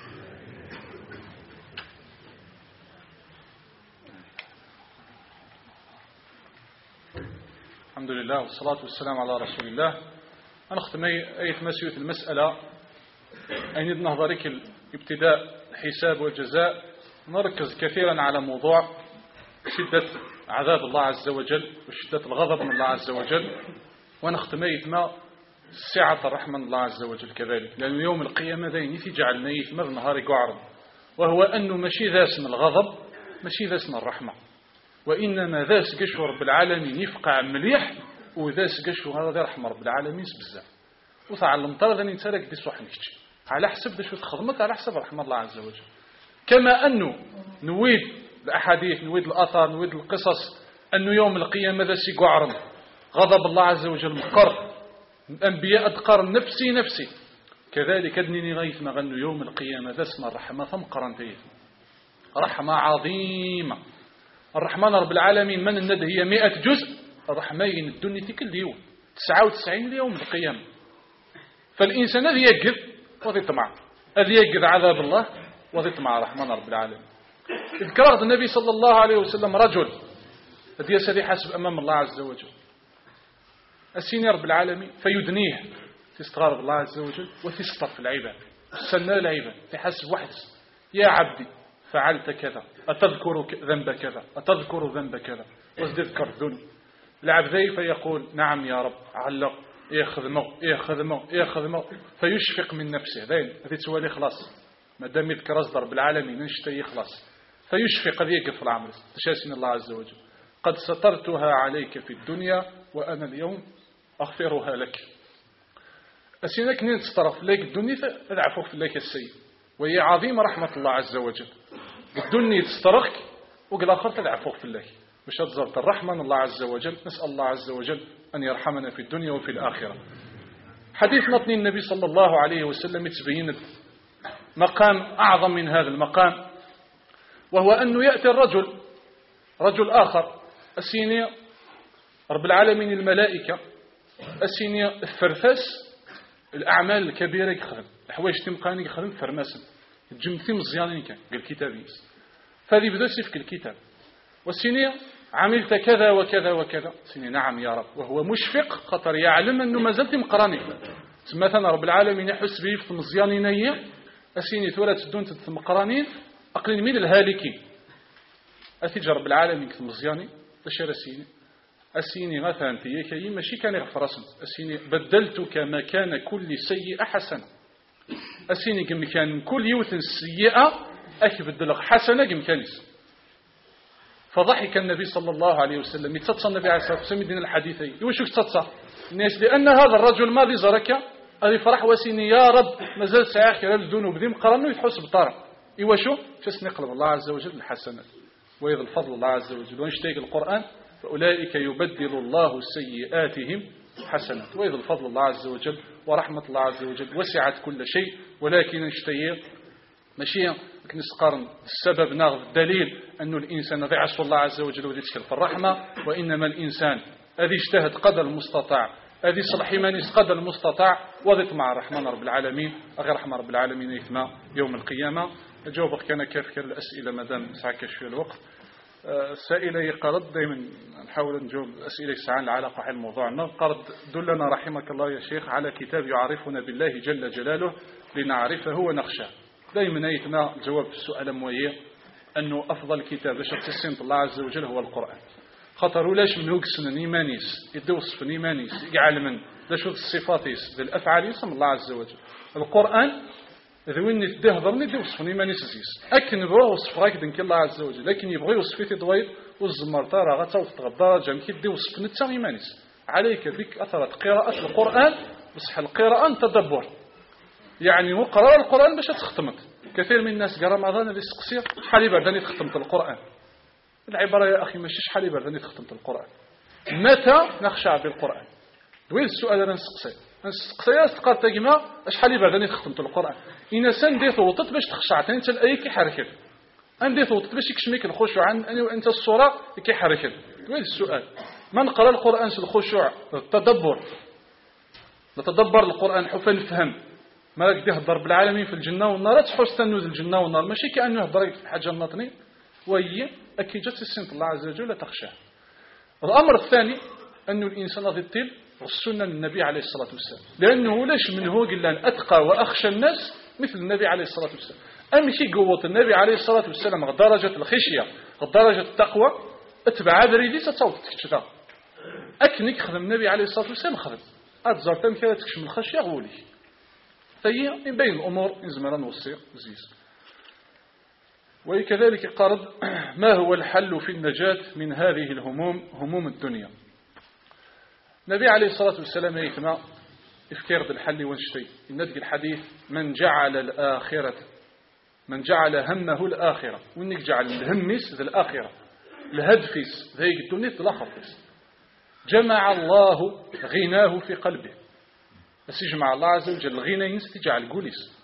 الحمد لله والصلاة والسلام على رسول الله. أنختم أي مسيوة المسألة أين نهضرك الابتداء الحساب والجزاء. نركز كثيرا على موضوع شدة عذاب الله عز وجل وشدة الغضب من الله عز وجل، ونختم يتما سعة الرحمة من الله عز وجل كذلك، لأن يوم القيامة ذين يتجعلنا يتما النهار يقعرض، وهو أنه ماشي ذا اسم الغضب ماشي ذا اسم الرحمة، وإنما ذا سقشو رب العالمين يفقع مليح، وذا سقشو هذا رحمة رب العالمين بزاف. وتعلم ترى ذا نتسالك دي صحنكتش على حسب دشو تخدمك على حسب رحمة الله عز وجل. كما أنه نويد الأحاديث نويد الأثار نويد القصص أنه يوم القيامة ذا سيقعرن غضب الله عز وجل مقر الأنبياء أدقر نفسي نفسي، كذلك أدنيني غيث ما غنوا يوم القيامة ذا اسم الرحمة فمقرن فيه رحمة عظيمة. الرحمن رب العالمين من الند هي مئة جزء، الرحمين الدنيا كل يوم تسعة وتسعين يوم القيامة. فالإنسان الذي يجد وذي طمع الذي يجد عذاب الله وذي طمع الرحمن رب العالمين. اذكرت النبي صلى الله عليه وسلم رجل الذي يسري حسب أمام الله عز وجل السيني رب العالمين فيدنيه في استغرب الله عز وجل وفي سطر في العباد السنة العباد في حسب وحدس. يا عبدي فعلت كذا أتذكر ذنب كذا أتذكر ذنب كذا وتذكر ذنب العبدي فيقول نعم يا رب علق يخدمه يخدمه يخدمه فيشفق من نفسه ذين هذه تسوالي خلاص ما دام يذكر أصدر بالعالمين نشتي يخلص فيشفق هذه يقف العمل تشاسين الله عز وجل قد سترتها عليك في الدنيا وأنا اليوم أغفرها لك. أسينك نين تسترف لك الدنيا فأدعفوك في لك السيد، وهي عظيمة رحمة الله عز وجل. الدنيا تسترخك وقال آخر تدعفوك في الله مش هتزرت الرحمة من الله عز وجل. نسأل الله عز وجل أن يرحمنا في الدنيا وفي الآخرة. حديث نطني النبي صلى الله عليه وسلم تبين مقام أعظم من هذا المقام، وهو أنه يأتي الرجل رجل آخر السينية رب العالمين الملائكة السينية الفرفاس الأعمال الكبيرة يخدم الحوايج تمقاني يخدم فرماسا الجمثي مزيانين كان قال كتابيس فهذه بدأ في الكتاب والسينية عملت كذا وكذا وكذا سيني نعم يا رب، وهو مشفق خطر يعلم أنه ما زلت مقراني مثلا رب العالمين يحس به في مزيانين السيني ثورة الدون تتمقرانين أقلين من الهالكين أتيجى رب العالمين كمزياني تشير السيني السيني مثلا تيكي ماشي كان يغفر اسم السيني بدلتك مكان كل سيئة حسنة السيني كم كان كل يوث سيئة أكبدلق حسنة كم كانس. فضحك النبي صلى الله عليه وسلم يتصى النبي عليه الصلاة والسلام دين الحديثي يوشك تتصى الناس لأن هذا الرجل ماضي زرك هذه فرح وسيني يا رب مازال سيأخر الذنوب ذي مقرنه يتحس بطارة إيوشو شس نقلب الله عز وجل الحسنات ويض الفضل الله عز وجل ونشتاق القرآن فأولئك يبدل الله سيئاتهم حسنات ويض الفضل الله عز وجل ورحمة الله عز وجل وسعت كل شيء. ولكن نشتاق ماشي نسقارن السبب ناخذ الدليل أنه الإنسان ذي عصر الله عز وجل وذي تشكل في الرحمة، وإنما الإنسان الذي اجتهد قدر المستطاع الذي صلح إيمانيس قدر المستطاع وضيت مع الرحمن رب العالمين غير رحمة رب العالمين يثمى يوم القيامة. أجاوبك كان كافك الأسئلة مادام ساعكش في الوقت. السائلة يقرد دائما نحاول نجاوب أسئلة ساعة العلاقة على الموضوع. قرد دلنا رحمك الله يا شيخ على كتاب يعرفنا بالله جل جلاله لنعرفه ونخشاه. دائما يتنا الجواب في السؤال مويه أنه أفضل كتاب باش تسنت الله عز وجل هو القرآن. خطر لاش من هوكسن نيمانيس يدوس في نيمانيس يعلم لاش الصفاتيس ذي الأفعال يسمى الله عز وجل. القرآن ذوين يتدهضرني يدوس في نيمانيس زيس أكن يبغى وصف راك دنك الله عز وجل، لكن يبغى يوصف في ضويط والزمر ترى غتوف تغدر جام كي يدوس في نتا نيمانيس عليك بكثرة قراءة القرآن، بصح القراءة تدبر، يعني وقرأ القرآن باش تختمت. كثير من الناس قال رمضان اللي سقسي شحال يبردني تختمت القرآن. العبارة يا أخي ماشي شحال يبردني تختمت القرآن، متى نخشع بالقرآن؟ دويل السؤال أنا نسقسي نسقسي استقرت تجمع شحال يبردني تختمت القرآن. إن سن دي ثوطت باش تخشع أنت الأي كي حركت، عندي ثوطت باش يكشميك الخشوع عن أنا وأنت الصورة كي حركت. دويل السؤال من قرأ القرآن الخشوع التدبر، نتدبر القرآن حفا نفهم ما راك يهضر بالعالمين في الجنة والنار، تحس تنوز الجنة والنار ماشي كأنه يهضر حاجة نطني، وهي أكيد جات السنة الله عز وجل تخشاه. الأمر الثاني أن الإنسان غادي يطيل السنة للنبي عليه الصلاة والسلام، لأنه لاش من هو قال أن أتقى وأخشى الناس مثل النبي عليه الصلاة والسلام. أمشي قوة النبي عليه الصلاة والسلام درجة الخشية درجة التقوى اتبع بريدي ستوت تكشفها أكنك خدم النبي عليه الصلاة والسلام خدم أتزار تمكن تكشف الخشية غولي. فهي من بين الأمور إنزمرا نوصي زيز. وكذلك قرض ما هو الحل في النجاة من هذه الهموم هموم الدنيا. النبي عليه الصلاة والسلام يتما إفكار الحل ونشتي الندق الحديث من جعل الآخرة من جعل همه الآخرة، وإنك جعل الهمس ذا الآخرة الهدفس ذيك الدنيا تلخص جمع الله غناه في قلبه. بس يجمع الله عز وجل الغنى ينستجعل قوليس،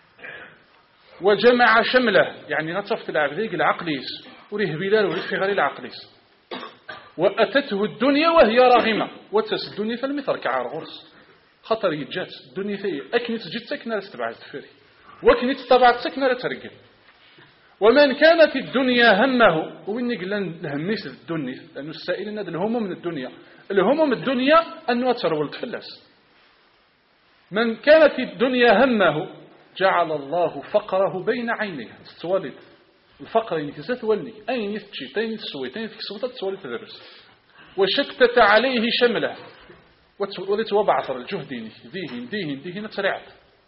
وجمع شمله يعني نتصفت العبديك العقليس وريه بلال وريه في غير العقليس. وأتته الدنيا وهي راغمة وتس الدنيا فالمثر كعار غرس خطر يتجات الدنيا ثي أكنت جد سكنة لستبعد تفري وكنت تبعد سكنة لترقل. ومن كانت الدنيا همه وإنك لن هميس الدنيا، لأنه السائل أن الهموم من الدنيا الهموم الدنيا أنه أترول تفلس. من كانت الدنيا همه جعل الله فقره بين عينيه تتوالد الفقر إنك ستولني أين يتشي تين تسوي تين تكسوطة تتوالد تدرس. وشتت عليه شمله ولت وبعثر الجهدين ذيهن ذيهن ذيهن ترعت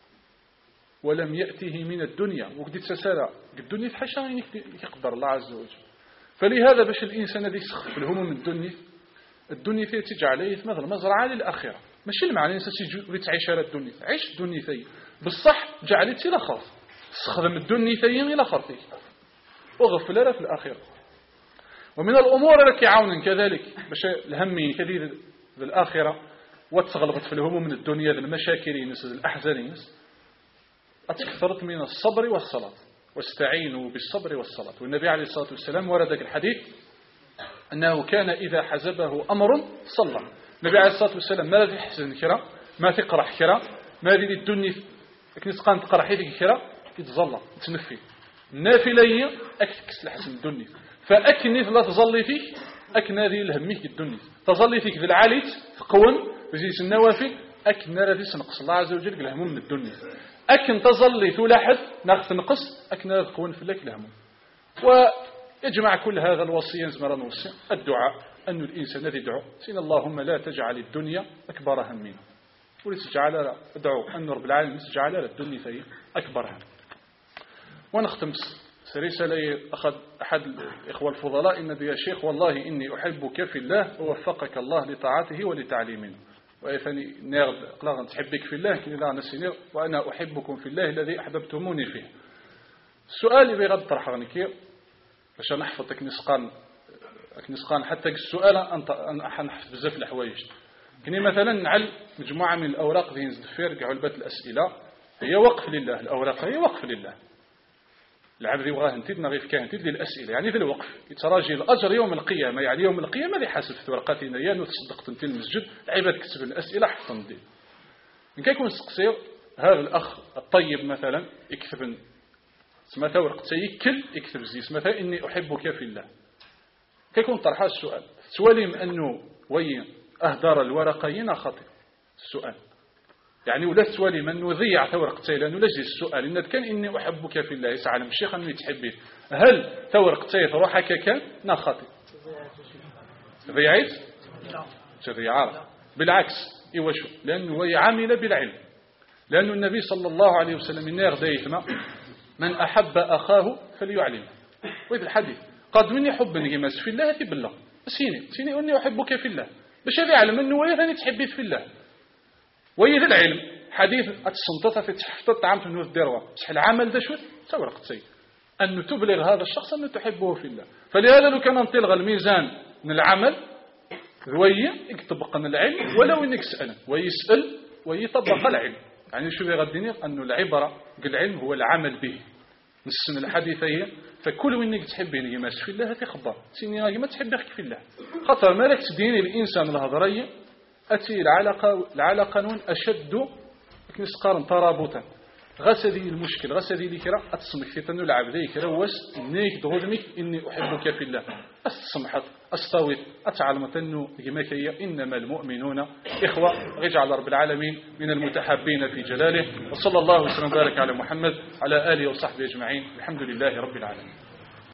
ولم يأته من الدنيا وقد تسارع الدنيا تحشى يقدر الله عز وجل. فلهذا باش الإنسان الذي يسخف في الهموم الدنيا الدنيا ثي تجي عليه يتمغل مزرعة للآخرة ماشي المعنى الناس يجي تعيش على الدنيا عيش الدنيا ثي بالصح جعلتي لا خاص تخدم الدنيا ثي إلى خرطي وغفل لها في الآخرة. ومن الأمور التي يعاون كذلك باش الهم كثير بالآخرة وتغلبت في الهموم من الدنيا المشاكل الأحزان أتكثرت من الصبر والصلاة واستعينوا بالصبر والصلاة. والنبي عليه الصلاة والسلام ورد الحديث أنه كان إذا حزبه أمر صلى. النبي عليه الصلاة والسلام ما الذي يحزن كرا ما تقرح كرا ما الذي الدنيا كنت قان تقرح يدك كرا يتظلى تنفي النافلة أكتكس لحسن الدنيا فأكني لا تظلي فيك أكن هذه الهميك الدنيا تظلي فيك ذي العاليت تقون وزيس النوافل أكن هذه سنقص الله عز وجل الهموم من الدنيا أكن تظلي تلاحظ ناخذ نقص أكن هذا تقون في لك الهموم. ويجمع كل هذا الوصية زمرا نوصي الدعاء أن الإنسان الذي يدعو سين اللهم لا تجعل الدنيا أكبر همنا ولتجعل ادعو أن رب العالمين تجعل الدنيا في أكبر هم. ونختم رسالة أخذ أحد الإخوة الفضلاء إن يا شيخ والله إني أحبك في الله ووفقك الله لطاعته ولتعليمنا وإفني نيرد قلاغ تحبك في الله كني لا نسينير وأنا أحبكم في الله الذي أحببتموني فيه. السؤال اللي بغض طرحه كير باش نحفظك نسقان نسقان حتى السؤال أن حنحفظ بزاف الحوايج كني مثلا نعل مجموعة من الأوراق ذي نزدفير كعلبات الأسئلة هي وقف لله. الأوراق هي وقف لله العبد يبغاه انتد نغيف كان انتد للأسئلة يعني ذي الوقف يتراجي الأجر يوم القيامة يعني يوم القيامة اللي حاسب في ورقاتنا يا نتصدق تنتي المسجد العباد كتب الأسئلة حفظن دي. إن كيكون سقصير هذا الأخ الطيب مثلا يكتب سمثا ورقة يكل يكتب زي سمثا إني أحبك في الله كيكون طرحها السؤال سواليم أنه وين أهدر الورقين خطئ السؤال يعني ولا سوالي من نضيع ثورقتي لأنه لجي السؤال إن كان إني أحبك في الله يسعلم الشيخ أنه يتحبه هل ثورقتي روحك كان ناخطي ضيعت تضيع بالعكس إيوشو لأنه يعامل بالعلم لأن النبي صلى الله عليه وسلم إنه يغديتنا من أحب أخاه فليعلمه. وإذا الحديث قد مني حب نجمس في الله في بالله سيني سيني أني أحبك في الله باش هذا يعلم انه ويا ثاني تحبيت في الله ويا العلم حديث السنطه في تحفظ الطعام في النور الدروه بصح العمل ده شو تورقتي أن تبلغ هذا الشخص أنه تحبه في الله. فلهذا لو كان نطلغ الميزان من العمل روية يطبق العلم ولو إنك سأل ويسأل ويطبق العلم. يعني شو يغديني أن العبرة بالعلم هو العمل به نسن الحديثية. فكل وإنك تحبيني ما في الله تخبر سيني ما تحبك في الله خطر مالك تديني الإنسان الهضرية أتي العلاقة العلاقة نون أشد نسقارن ترابطا غسدي المشكل غسدي لكرا أتصمك في تنو العبدي كرا وس إنيك دغدمك إني أحبك في الله أتصمحت أستويت أتعلم تنو جمكية إنما المؤمنون إخوة رجع رب العالمين من المتحابين في جلاله وصلى الله وسلم وبارك على محمد على آله وصحبه أجمعين الحمد لله رب العالمين.